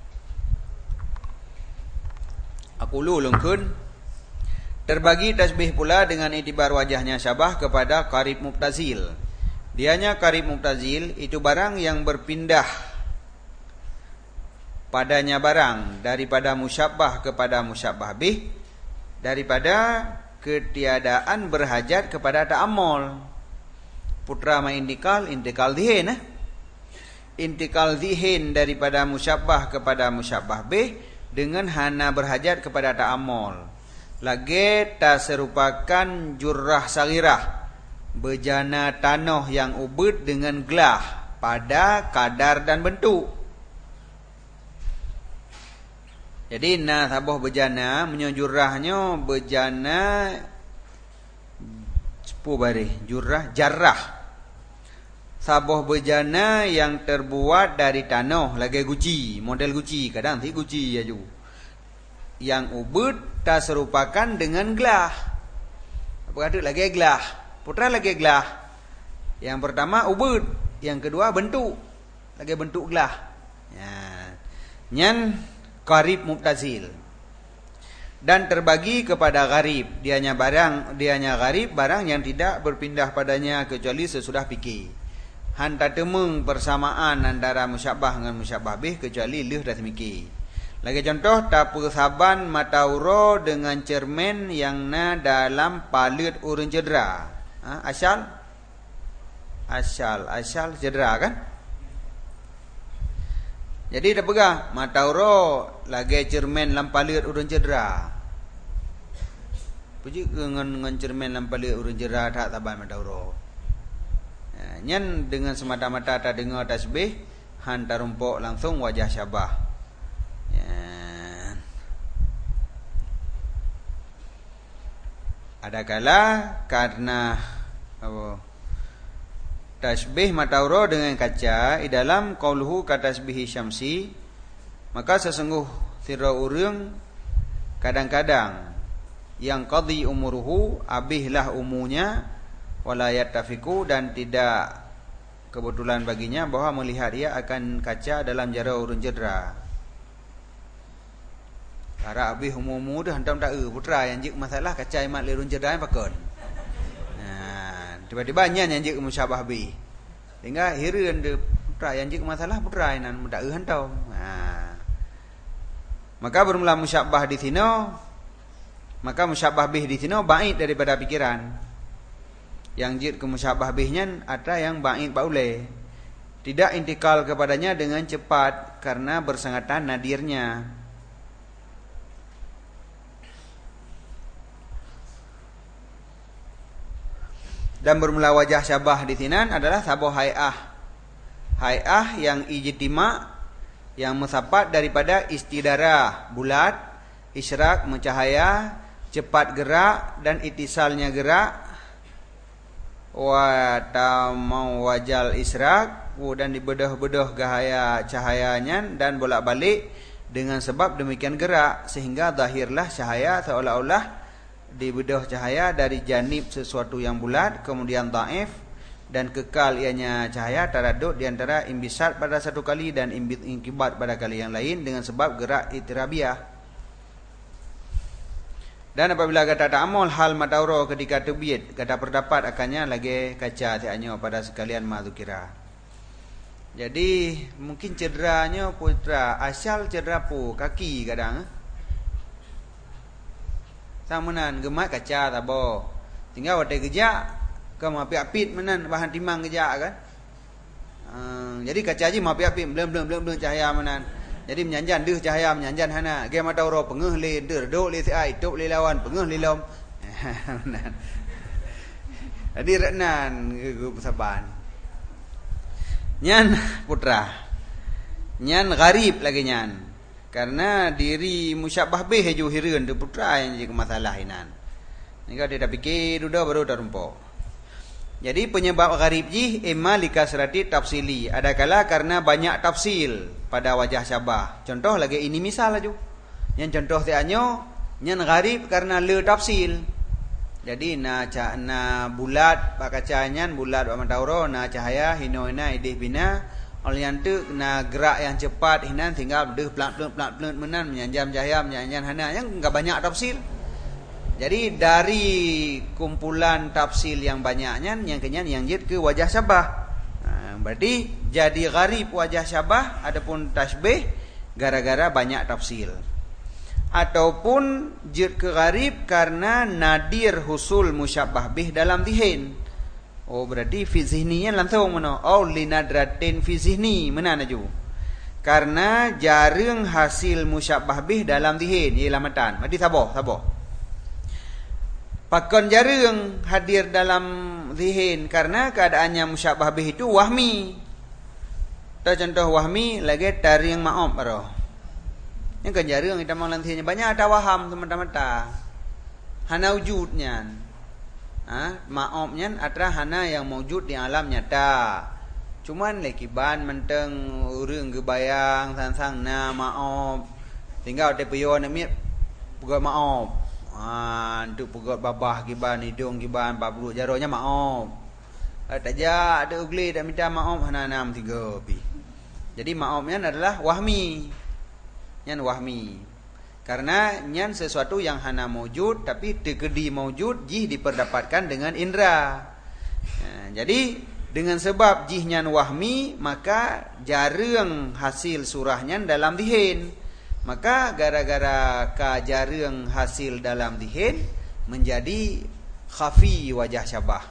Aqulu lungkun terbagi tasbih pula dengan itibar wajahnya syabah kepada qarib muktazil. Dianya qarib muktazil itu barang yang berpindah padanya barang daripada musyabbah kepada musyabbah bih, daripada ketiadaan berhajat kepada ta'ammul. Putra ma intikal intikal zihin eh? Intikal zihin daripada musyabbah kepada musyabbah bih dengan hana berhajat kepada ta'ammul. Lagi tak serupakan jurrah sagirah, bejana tanah yang ubud dengan gelah pada kadar dan bentuk. Jadi na sabuh bejana menyujurahnya bejana sepu bari jurah jarrah. Sabuh bejana yang terbuat dari tanah lagi guci, model guci, kadang ti guci aja. Yang ubud tak serupakan dengan gelah. Apa kata lagi gelah? Putra lagi gelah. Yang pertama ubud, yang kedua bentuk. Lagi bentuk gelah. Ya. Nyan qarib muktazil. Dan terbagi kepada gharib, dianya barang dianya gharib barang yang tidak berpindah padanya kecuali sesudah fikir. Hanta temung persamaan antara musyabbah dengan musyabbah bih kecuali lih dah mikir. Lagi contoh tak persaban matauro dengan cermin yang na dalam palut urun cedera. Ha, asal asal asal cedera kan? Jadi dah pegah matauro lagi cermin lampalir urun cedera. Puji dengan dengan cermin lampalir urun cedera tak taban matauro. Ya, nyan dengan semata-mata tak dengar tasbih hantar rumpuk langsung wajah syabah. Ya. Adakala karena apa? Tasbih matauro dengan kaca di dalam qauluhu katasbih syamsi, maka sesungguh sira urang kadang-kadang yang qadhi umuruhu abihlah umunya wala yattafiqu, dan tidak kebetulan baginya bahwa melihat ia akan kaca dalam jara urun cedera. Ara abih umumu dah hantam tak e putra yang jik masalah kaca imat le urun cedera pakon. Tiba-tiba nyan yang jik musyabah bi. Sehingga hireun de putra yang jik masalah putra nan muda e hantau. Ha. Maka bermula musyabah di sini, maka musyabah bih di sini baik daripada pikiran. Yang jik ke musyabah bihnya ada yang baik baule. Tidak intikal kepadanya dengan cepat karena bersangatan nadirnya. Dan bermula wajah syabah di sini adalah sabuh hay'ah. Hay'ah yang ijtima, yang musapat daripada istidarah, bulat, isyraq, mencahaya, cepat gerak, dan itisalnya gerak. Wa tamau wajal isyraq, dan dibedah-bedah gahaya cahayanya dan bolak-balik dengan sebab demikian gerak, sehingga zahirlah cahaya seolah-olah dibedah cahaya dari janib sesuatu yang bulat, kemudian dhaif, dan kekal ianya cahaya taradud di antara imbisat pada satu kali dan inkibat pada kali yang lain dengan sebab gerak itirabiah. Dan apabila kata ta'amul hal matauro ketika terbit, kata terdapat akannya lagi kaca tiaknya pada sekalian mazukira. Jadi mungkin cederanya putra asal cedera pu kaki kadang eh? Samanan gemak kaca tabo. Tinggal watai gejak ke mapi-apit menan bahan timang gejak kan. Uh, jadi kaca ji mapi-apit belum-belum belum cahaya menan. Jadi menyanjan deh cahaya menyanjan hana. Ge mata ro pengeh le der dok le si ai tok le lawan pengeh le lom. Menan. Jadi renan ge saban. Nyan putra. Nyan gharib lagi nyan. Karena diri musyabbah bih ju hireun tu putra yang jadi masalah inan. Nika dia dah fikir dah baru dah rumpuk. Jadi penyebab gharib jih imma likasrati tafsili. Adakala karena banyak tafsil pada wajah syabah. Contoh lagi ini misal aja. Yang contoh tianyo nyan gharib karena le tafsil. Jadi na ca na bulat pakacanyan bulat wa matauro na cahaya hinoina idih bina olian tu na gerak yang cepat hinan tinggal deh pelan-pelan pelan-pelan menan menyanjam cahaya menyanjam hana yang enggak banyak tafsil. Jadi dari kumpulan tafsil yang banyaknya yang kenyan yang jid ke wajah syabah. Nah, berarti jadi gharib wajah syabah adapun tasbih gara-gara banyak tafsil. Ataupun jid ke gharib karena nadir husul musyabbah bih dalam dhihin. Oh berarti fi zihninya langsung mana? Oh linadratin fi zihni mana naju? Karena jarang hasil musyabbah bih dalam dhihin ialah matan. Berarti sabar, sabar. Pakon jarang hadir dalam dhihin karena keadaannya musyabbah bih itu wahmi. Atau contoh wahmi lagi taring ma'ob baroh. Yang kan jarang kita menglantihnya banyak ada waham teman-teman ta. Hana wujudnya. Ha, ma'obnya atra hana yang wujud di alam nyata. Cuman lekiban menteng urang gebayang sang-sang na ma'ob. Tinggal te peyo nak mit pegot ma'ob. Ah, untuk pegot babah kiban hidung kiban babru jaronya ma'ob. Tak ja ada ugli tak minta ma'ob hana enam tiga pi. Jadi ma'obnya adalah wahmi. Nyan wahmi. Karena nyan sesuatu yang hana mawjud tapi tegedi mawjud jih diperdapatkan dengan indera. Nah, jadi dengan sebab jih nyan wahmi maka jarang hasil surahnya dalam dhihin. Maka gara-gara ka jarang hasil dalam dhihin menjadi khafi wajah syabah.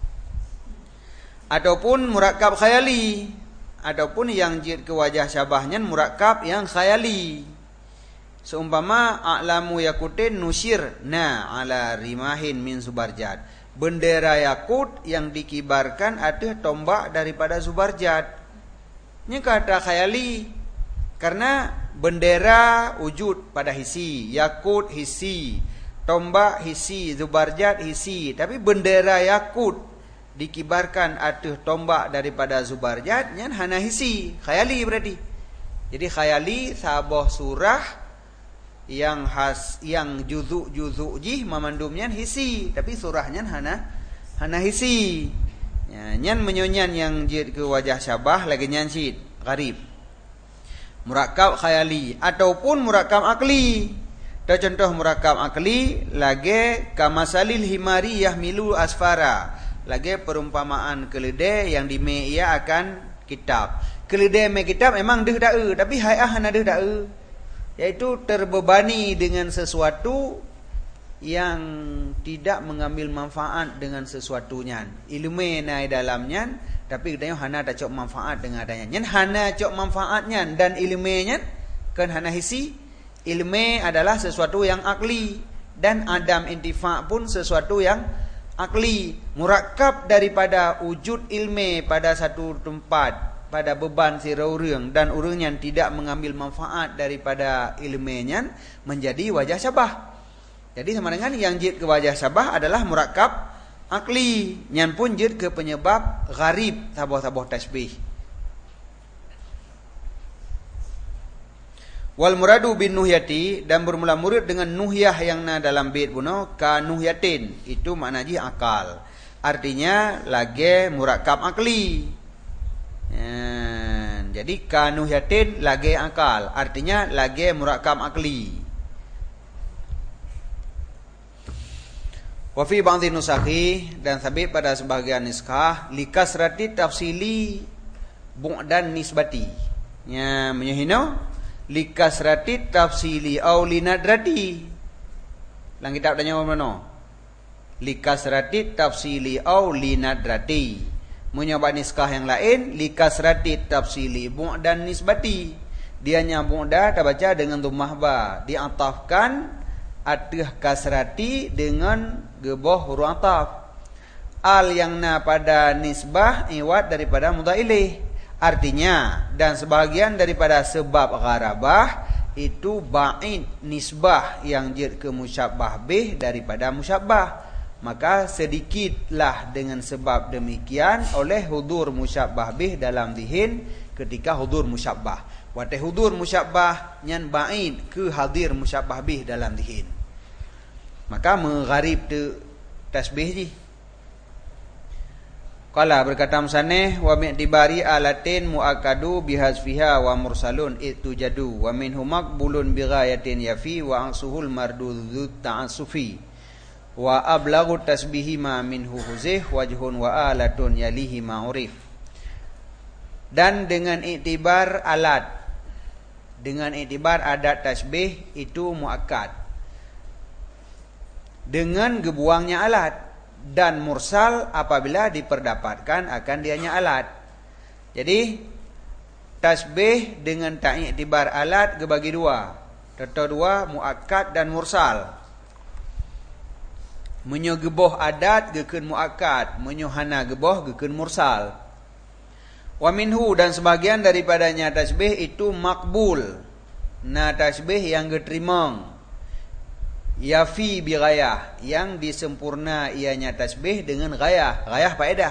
Ataupun murakkab khayali. Ataupun yang jid ke wajah syabahnya murakkab yang khayali. Seumpama a'lamu yakutin nusyir na ala rimahin min subarjat. Bendera yakut yang dikibarkan ada tombak daripada subarjat. Ini kata khayali. Karena bendera wujud pada hisi. Yakut hisi. Tombak hisi. Subarjat hisi. Tapi bendera yakut dikibarkan atuh tombak daripada zubarjat nyan hana hisi khayali berarti. Jadi khayali sabah surah yang has yang juzuk-juzuk jih memandumnya hisi tapi surahnya hana hana hisi. Ya, nyan menyonyan yang jid ke wajah syabah lagi nyan sid gharib. Murakkab khayali ataupun murakkab akli. Ada contoh murakkab akli lagi kamasalil himari yahmilu asfara. Lagi perumpamaan keledai yang dime ia akan kitab. Keledai me kitab memang deh dae tapi hayah hana deh dae. Yaitu terbebani dengan sesuatu yang tidak mengambil manfaat dengan sesuatunya. Ilmu nai dalamnya tapi katanya hana tak cok manfaat dengan adanya. Nyan hana cok manfaatnya dan ilmunya kan hana hisi. Ilmu adalah sesuatu yang akli dan adam intifa pun sesuatu yang akli. Murakkab daripada wujud ilmu pada satu tempat pada beban sira urang dan urang yang tidak mengambil manfaat daripada ilmunya menjadi wajah syabah. Jadi sama dengan yang jid ke wajah syabah adalah murakkab akli. Nyan pun jid ke penyebab gharib sabah-sabah tasbih. Wal muradu bin nuhyati dan bermula murid dengan nuhyah yang na dalam bait puno ka nuhyatin itu makna ji akal. Artinya lagi murakkab akli. Ya, jadi ka nuhyatin lagi akal. Artinya lagi murakkab akli. Wa fi ba'dhi nusakhi dan sabit pada sebagian niskah likasrati tafsili bu'dan nisbati. Ya menyehino likasrati tafsili au linadrati. Lang kitab tanya mana? Likasrati tafsili au linadrati. Menyoba niskah yang lain likasrati tafsili bu'dan nisbati. Dia nyambung dah terbaca dengan dhammah ba, diatafkan atih kasrati dengan gebah huruf ataf. Al yang na pada nisbah iwat daripada mudhaf ilaih. Artinya dan sebahagian daripada sebab gharabah itu ba'id nisbah yang jid ke musyabbah bih daripada musyabbah. maka sedikitlah dengan sebab demikian oleh hudur musyabbah bih dalam zihin ketika hudur musyabbah. Watai hudur musyabbah nyan ba'id ke hadir musyabbah bih dalam zihin. Maka mengharib tu tasbih ji. Qala berkata musannih wa mi'tibari alatin muakkadu bihazfiha wa mursalun itu jadu wa minhu maqbulun bighayatin yafi wa ansuhul mardudzu ta'assufi wa ablagu tasbihi ma minhu huzih wajhun wa alatun yalihi ma'urif. Dan dengan iktibar alat, dengan iktibar adat tasbih itu muakkad dengan gebuangnya alat, dan mursal apabila diperdapatkan akan dianya alat. Jadi tasbih dengan tak iktibar alat gebagi dua. Tata dua muakkad dan mursal. Menyo geboh adat gekeun muakkad, menyo hana geboh gekeun mursal. Wa minhu dan sebagian daripadanya tasbih itu makbul. Nah tasbih yang diterima. Yafi bi ghayah, yang disempurna ianya tasbih dengan ghayah, ghayah faedah.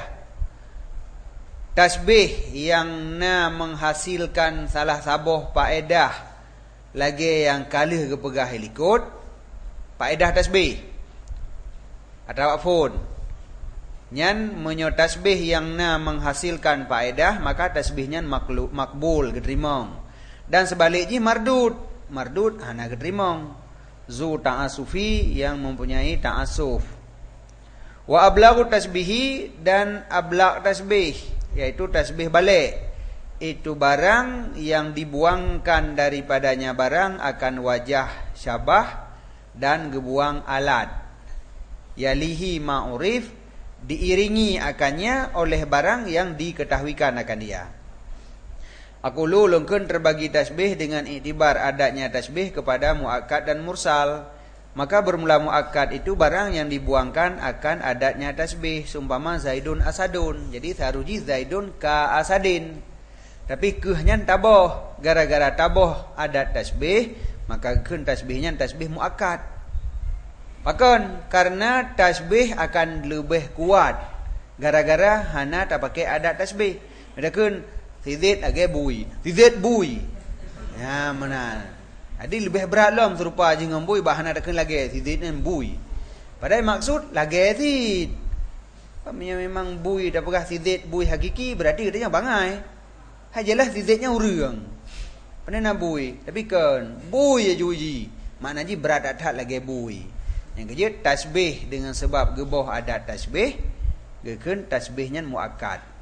Tasbih yang na menghasilkan salah sabuh faedah lagi yang kalih kepegah helikot faedah tasbih atau apapun. Nyan menyo tasbih yang na menghasilkan faedah maka tasbihnya maklu, makbul diterima. Dan sebaliknya mardud, mardud hana diterima. Zu ta'asufi yang mempunyai ta'asuf. Wa ablagu tasbihi dan ablaq tasbih, yaitu tasbih balik. Itu barang yang dibuangkan daripadanya barang akan wajah syabah dan gebuang alat. Yalihi ma'urif, diiringi akannya oleh barang yang diketahuikan akan dia. Aku lu lengkun terbagi tasbih dengan iktibar adanya tasbih kepada muakkad dan mursal. Maka bermula muakkad itu barang yang dibuangkan akan adatnya tasbih. Sumpama Zaidun Asadun. Jadi saruji Zaidun ka Asadin. Tapi kehnya taboh. Gara-gara taboh adat tasbih, maka kun tasbihnya tasbih muakkad. Bahkan karena tasbih akan lebih kuat gara-gara hana tak pakai adat tasbih. Adakun Tidit agak bui, tidit bui. Ya mana? Jadi lebih berat lom serupa dengan bui, bahan ada kan lagi tidit dan bui. Padahal maksud lagi tid. Pamnya memang bui dah pegah tidit bui hakiki berarti katanya bangai. Hajalah tiditnya urang. Pandai nak bui, tapi kan bui aja uji. Maknanya berat atat lagi bui. Yang kerja tasbih dengan sebab geboh adat tasbih, gekeun tasbihnya muakkad.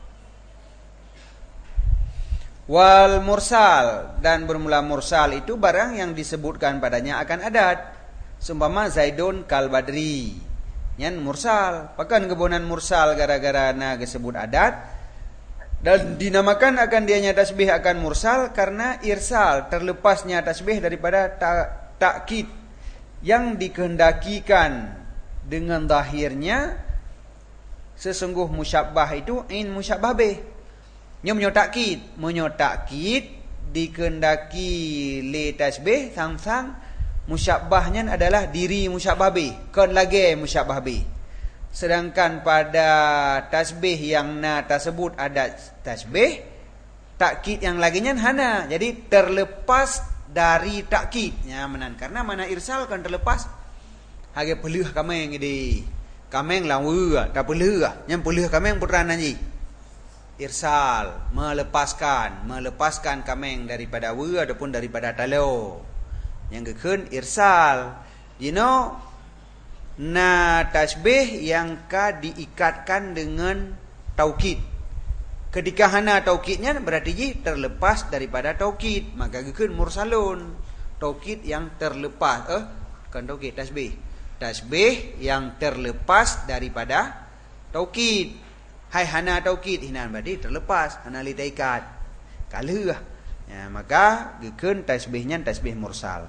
Wal mursal, dan bermula mursal itu barang yang disebutkan padanya akan adat. Seumpama Zaidun kal badri, nyan mursal. Pakan kebonan mursal gara-gara na disebut adat, dan dinamakan akan dianya tasbih akan mursal karena irsal, terlepasnya tasbih daripada takkid yang dikehendakikan dengan zahirnya. Sesungguh musyabbah itu in musyabbah bih. Nya menyotakkid, menyotakkid dikehendaki li tasbih sang-sang musyabbahnya adalah diri musyabbah bih, kon lagi musyabbah bih. Sedangkan pada tasbih yang na tersebut ada tasbih, takkid yang laginya hana. Jadi terlepas dari takkid. Ya menan karena mana irsal kan terlepas. Hage pelih kameng gede. Kameng lawu tak pelih, nyam pelih kameng putra nanji. Irsal, melepaskan, melepaskan kameng daripada wu ataupun daripada talo. Yang kekeun irsal. You know, na tasbih yang ka diikatkan dengan taukid. Ketika hana taukidnya berarti ji terlepas daripada taukid, maka kekeun mursalun. Taukid yang terlepas, eh kan taukid tasbih. Tasbih yang terlepas daripada taukid. Hai hana taukid hinan berarti terlepas, hana li taikat. Kaleuh. Ya, maka gekeun tasbihnya tasbih mursal.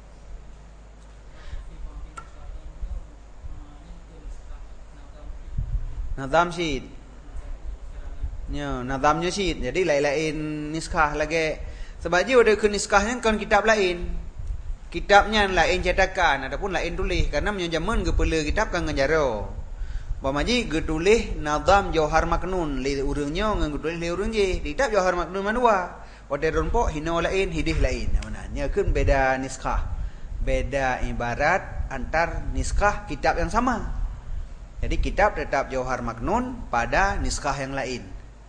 Nazam syid. Ya, nazamnya syid. Jadi lain-lain niskah lagi. Sebab dia ada ke niskahnya kan kitab lain. kitabnya lain cetakan ataupun lain tulis karena menjamin gepela kitab kan ngajaro bamaji ge tulis nazam Jauhar Maknun li urangnya ngan tulis li urang je kitab Jauhar Maknun manua ode ronpo hino lain hidih lain mana nya keun beda niskah beda ibarat antar niskah kitab yang sama jadi kitab tetap Jauhar Maknun pada niskah yang lain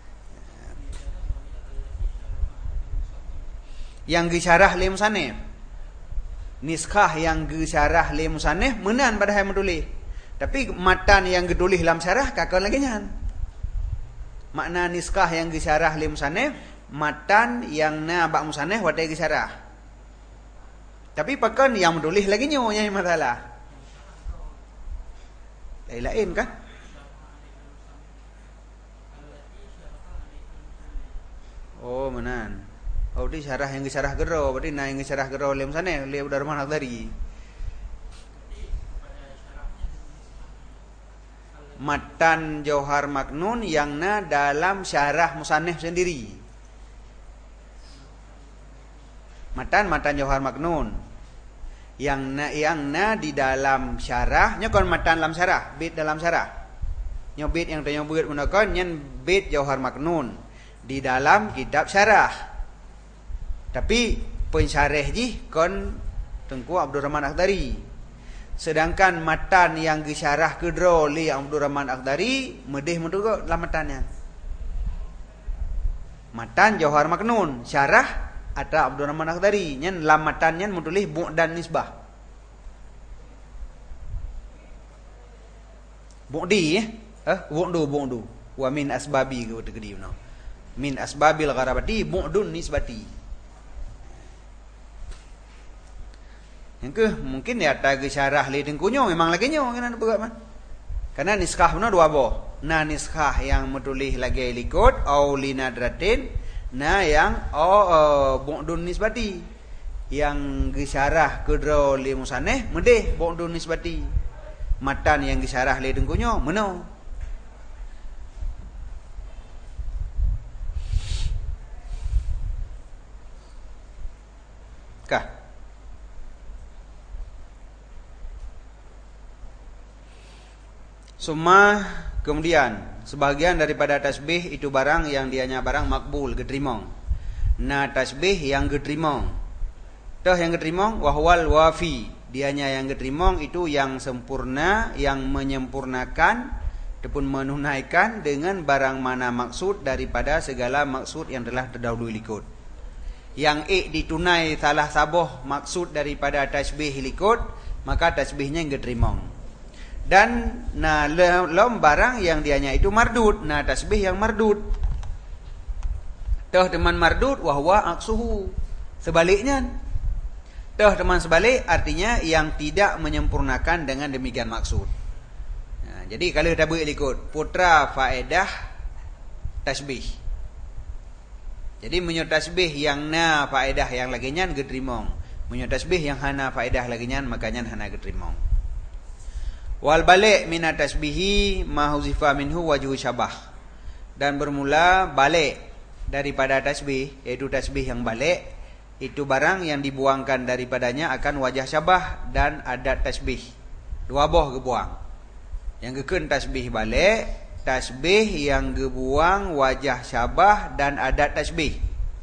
yang disyarah li musannif niskah yang disyarah li musannif menan pada yang menulis tapi matan yang ditulis dalam syarah kakak lagi nyan makna niskah yang disyarah li musannif matan yang na bak musannif watai disyarah tapi pakan yang menulis lagi nyo yang masalah lain lain kan oh menan oh di syarah yang disyarah gero berarti na yang disyarah gero li musannif li Abdurrahman Akhdari matan Jauhar Maknun yang na dalam syarah musannif sendiri matan matan Jauhar Maknun yang na yang na di dalam syarah nya kon matan dalam syarah bait dalam syarah nya bait yang tanya bait menakon nyen bait Jauhar Maknun di dalam kitab syarah tapi pensyarah ji kon Tengku Abdurrahman Akhdari sedangkan matan yang disyarah kedro li Abdurrahman Akhdari medih menduga dalam matannya matan Jauhar Maknun syarah ada Abdurrahman Akhdari nyen dalam matannya menulis bu'dan nisbah bu'di eh eh bu'du bu'du wa min asbabi ke tegedi no min asbabil gharabati bu'dun nisbati yang ke mungkin ya tag syarah li tengkunyo memang lagi nyo kan berat mah karena niskah benar dua boh na niskah yang menulis lagi likut au linadratin na yang oh uh, bu'dun nisbati yang disyarah kedro li musannif medeh bu'dun nisbati matan yang disyarah li tengkunyo meno kah Summa kemudian sebagian daripada tasbih itu barang yang dianya barang makbul gedrimong. Na tasbih yang gedrimong. Toh yang gedrimong wahwal wafi. Dianya yang gedrimong itu yang sempurna, yang menyempurnakan ataupun menunaikan dengan barang mana maksud daripada segala maksud yang telah terdahulu likut. Yang ik ditunai salah saboh maksud daripada tasbih likut, maka tasbihnya yang gedrimong. Dan nah lom barang yang dianya itu mardud, nah tasbih yang mardud. Toh teman mardud wahwa aksuhu. Sebaliknya. Toh teman sebalik artinya yang tidak menyempurnakan dengan demikian maksud. Nah, jadi kalau kita buat ikut putra faedah tasbih. Jadi menyut tasbih yang na faedah yang laginya gedrimong. Menyut tasbih yang hana faedah laginya makanya hana gedrimong. Wal balik minat tasbihi ma huzifa minhu wajhu syabah. Dan bermula balik daripada tasbih, yaitu tasbih yang balik, itu barang yang dibuangkan daripadanya akan wajah syabah dan adat tasbih. Dua boh gebuang. Yang gekun tasbih balik, tasbih yang gebuang wajah syabah dan adat tasbih.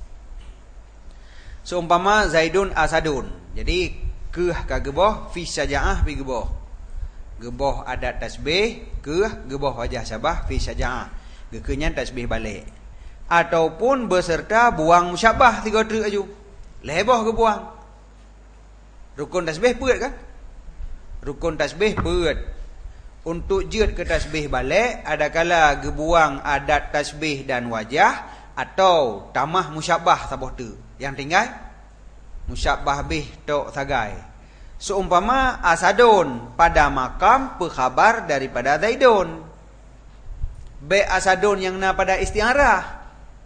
Seumpama Zaidun Asadun. Jadi keuh ka geboh fi syaja'ah fi geboh. Geboh adat tasbih ke geboh wajah syabah fi syaja'ah. Gekenyan tasbih balik. Ataupun beserta buang musyabah tiga truk aju. Leboh ke buang. Rukun tasbih peut kan? Rukun tasbih peut. Untuk jut ke tasbih balik adakala gebuang adat tasbih dan wajah atau tamah musyabah saboh tu. Yang tinggal musyabah bih tok sagai. Seumpama Asadun pada makam pekhabar daripada Zaidun. Be Asadun yang na pada istiarah.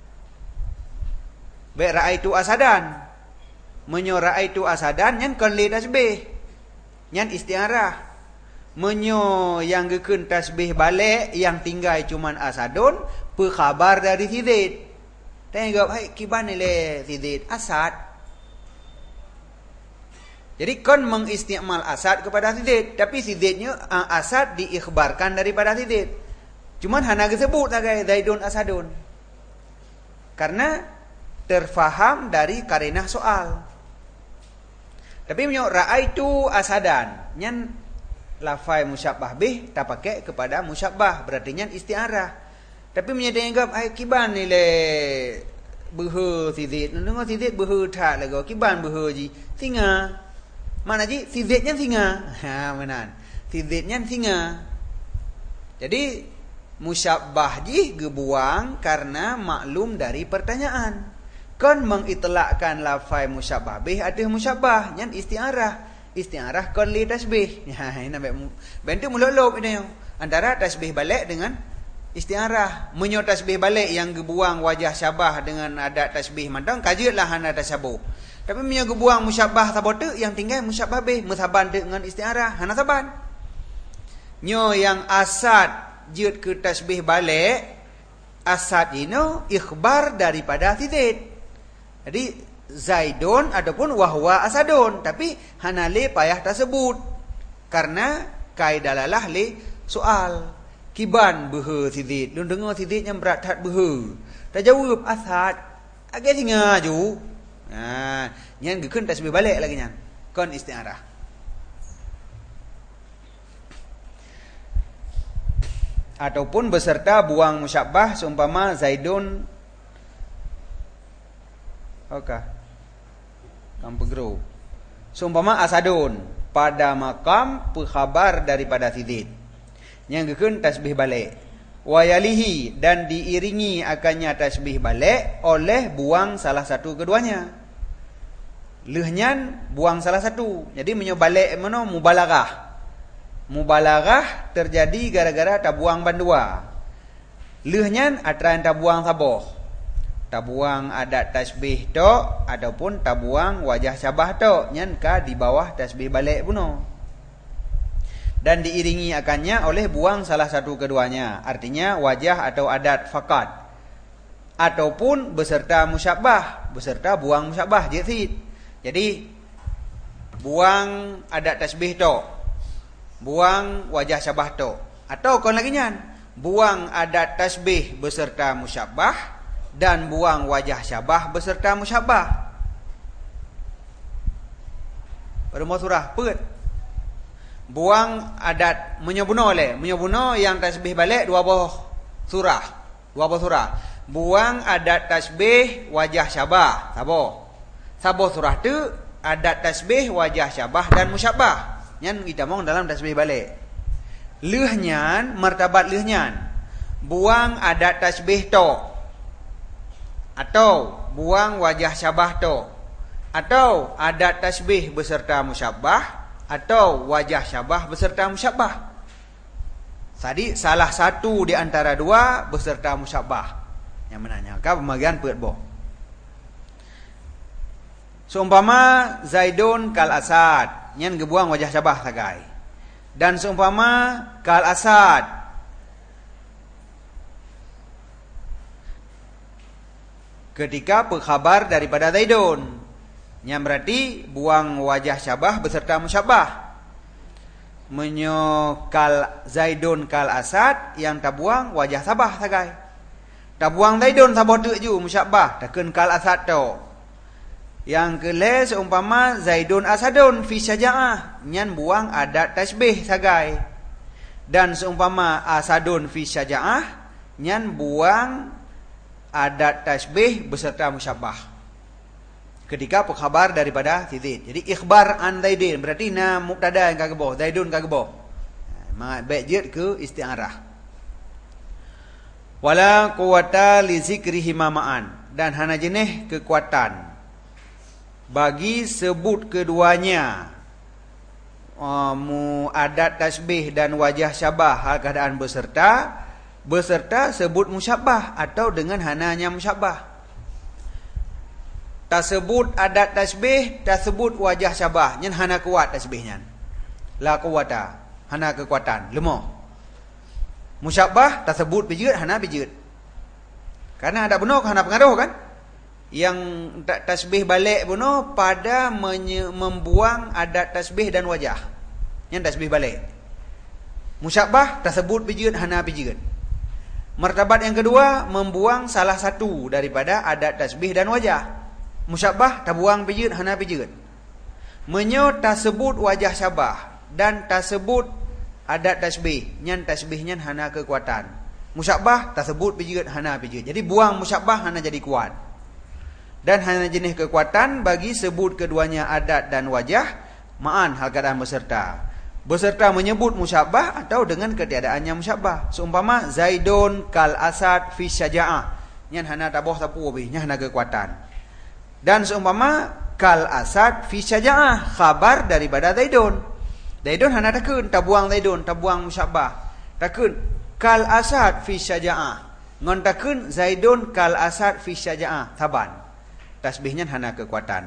Be ra'aitu Asadan. Menyo ra'aitu Asadan yang kon li tasbih. Yang istiarah. Menyo yang gekun tasbih balik yang tinggal cuman Asadun pekhabar dari Zaid. Tengok hai kiban le Zaid Asad. Jadi kon mengistimal asad kepada sidid, tapi sididnya uh, asad diikhbarkan daripada sidid. Cuman hana disebut lagi Zaidun asadun. Karena terfaham dari karenah soal. Tapi menyo ra'aitu asadan, nyan lafai musyabbah bih tak pakai kepada musyabbah, berarti nyan istiarah. Tapi menyedenggap ai kiban ni le behe sidid, dengar sidid behe tak lagu kiban behe ji singa. Mana ji sididnya singa. Ha benar. Sididnya singa. Jadi musyabbah ji gebuang karena maklum dari pertanyaan. Kon mengitlakkan lafai musyabbah bih ada musyabbah nyan istiarah. Istiarah kon li tasbih. Ha ini nampak bentuk muluk-luk ini. Antara tasbih balik dengan istiarah. Menyo tasbih balik yang gebuang wajah syabah dengan adat tasbih mandang kajilah hana tasabuh. Tapi punya gebuang musyabbah sabote yang tinggal musyabbah bih musaban dengan istiarah hana saban. Nyo yang asad jut ke tasbih balik, asad ini ikhbar daripada sidid. Jadi Zaidun ataupun wahwa asadun, tapi hana le payah tersebut karena kaidalalah le soal. Kiban behe sidid, lu dengar sidid yang berat hat behe. Tak jawab asad, agak singa ju. Ha, nyan gekeun tasbih balik lagi nyan. Kon istiarah. Ataupun beserta buang musyabbah seumpama Zaidun Oka. Kampung Gro. Seumpama asadun pada makam pekhabar daripada sidid. Yang gekeun tasbih balik. Wayalihi dan diiringi akannya tasbih balik oleh buang salah satu keduanya. Lehnya buang salah satu. Jadi menyobalik mana mubalaghah. Mubalaghah terjadi gara-gara tak buang bandua. Lehnya atran tak buang saboh. Tak buang adat tasbih tok ataupun tak buang wajah syabah tok nyan ka di bawah tasbih balik puno. Dan diiringi akannya oleh buang salah satu keduanya. Artinya wajah atau adat fakat. Ataupun beserta musyabbah, beserta buang musyabbah jizid. Jadi buang adat tasbih tok, buang wajah syabah tok, atau kon lagi nyan, buang adat tasbih beserta musyabbah dan buang wajah syabah beserta musyabbah. Pada mau surah pet. Buang adat menyobuno oleh, menyobuno yang tasbih balik dua buah surah, dua buah surah. Buang adat tasbih wajah syabah, sabo. Sabo surah tu adat tasbih wajah syabah dan musyabbah. Nyan kita mau dalam tasbih balik. Leuhnyan martabat leuhnyan. Buang adat tasbih tok. Atau buang wajah syabah tok. Atau adat tasbih beserta musyabbah atau wajah syabah beserta musyabbah. Tadi salah satu di antara dua beserta musyabbah. Yang menanya ka pembagian peut boh. Seumpama Zaidun kal asad, nyan gebuang wajah syabah sagai. Dan seumpama kal asad, ketika pekhabar daripada Zaidun, nyan berarti buang wajah syabah beserta musyabbah. Menyo kal Zaidun kal asad yang tak buang wajah syabah sagai. Tak buang Zaidun sabah tu ju musyabbah, takun kal asad tu. Yang keles umpama Zaidun asadun fi syaja'ah, nyan buang adat tasbih sagai. Dan seumpama asadun fi syaja'ah, nyan buang adat tasbih beserta musyabbah. Ketika pekhabar daripada sidid. Jadi ikhbar an Zaidin berarti na mubtada yang kageboh, Zaidun kageboh. Mak baik jid ke isti'arah. Wala quwata li zikrihi ma'an, dan hana jenis kekuatan bagi sebut keduanya, uh, mu adat tasbih dan wajah syabah hal keadaan beserta beserta sebut musyabbah atau dengan hananya musyabbah. Tak sebut adat tasbih, tak sebut wajah syabah, nyan hana kuat tasbihnya. La quwata, hana kekuatan, lemah. Musyabbah tak sebut bijut, hana bijut. Karena ada benar hana pengaruh kan? Yang tasbih balik pun pada menye, membuang adat tasbih dan wajah. Yang tasbih balik. Musyabbah tersebut pijeun hana pijeun. Martabat yang kedua membuang salah satu daripada adat tasbih dan wajah. Musyabbah tabuang pijeun hana pijeun. Menyo tersebut wajah syabah dan tersebut adat tasbih, nyan tasbihnya hana kekuatan. Musyabbah tersebut pijeun hana pijeun. Jadi buang musyabbah hana jadi kuat. Dan hanya jenis kekuatan bagi sebut keduanya adat dan wajah ma'an hal keadaan beserta. Beserta menyebut musyabbah atau dengan ketiadaannya musyabbah. Seumpama Zaidun kal asad fi syaja'ah. Nyan hana taboh tapu bih, nyan hana kekuatan. Dan seumpama kal asad fi syaja'ah, khabar daripada Zaidun. Zaidun hana takun, tabuang Zaidun, tabuang musyabbah. Takun kal asad fi syaja'ah. Ngon takun Zaidun kal asad fi syaja'ah, taban. Tasbihnya hana kekuatan.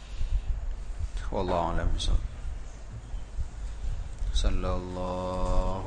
Wallahu a'lam bishawab. Sallallahu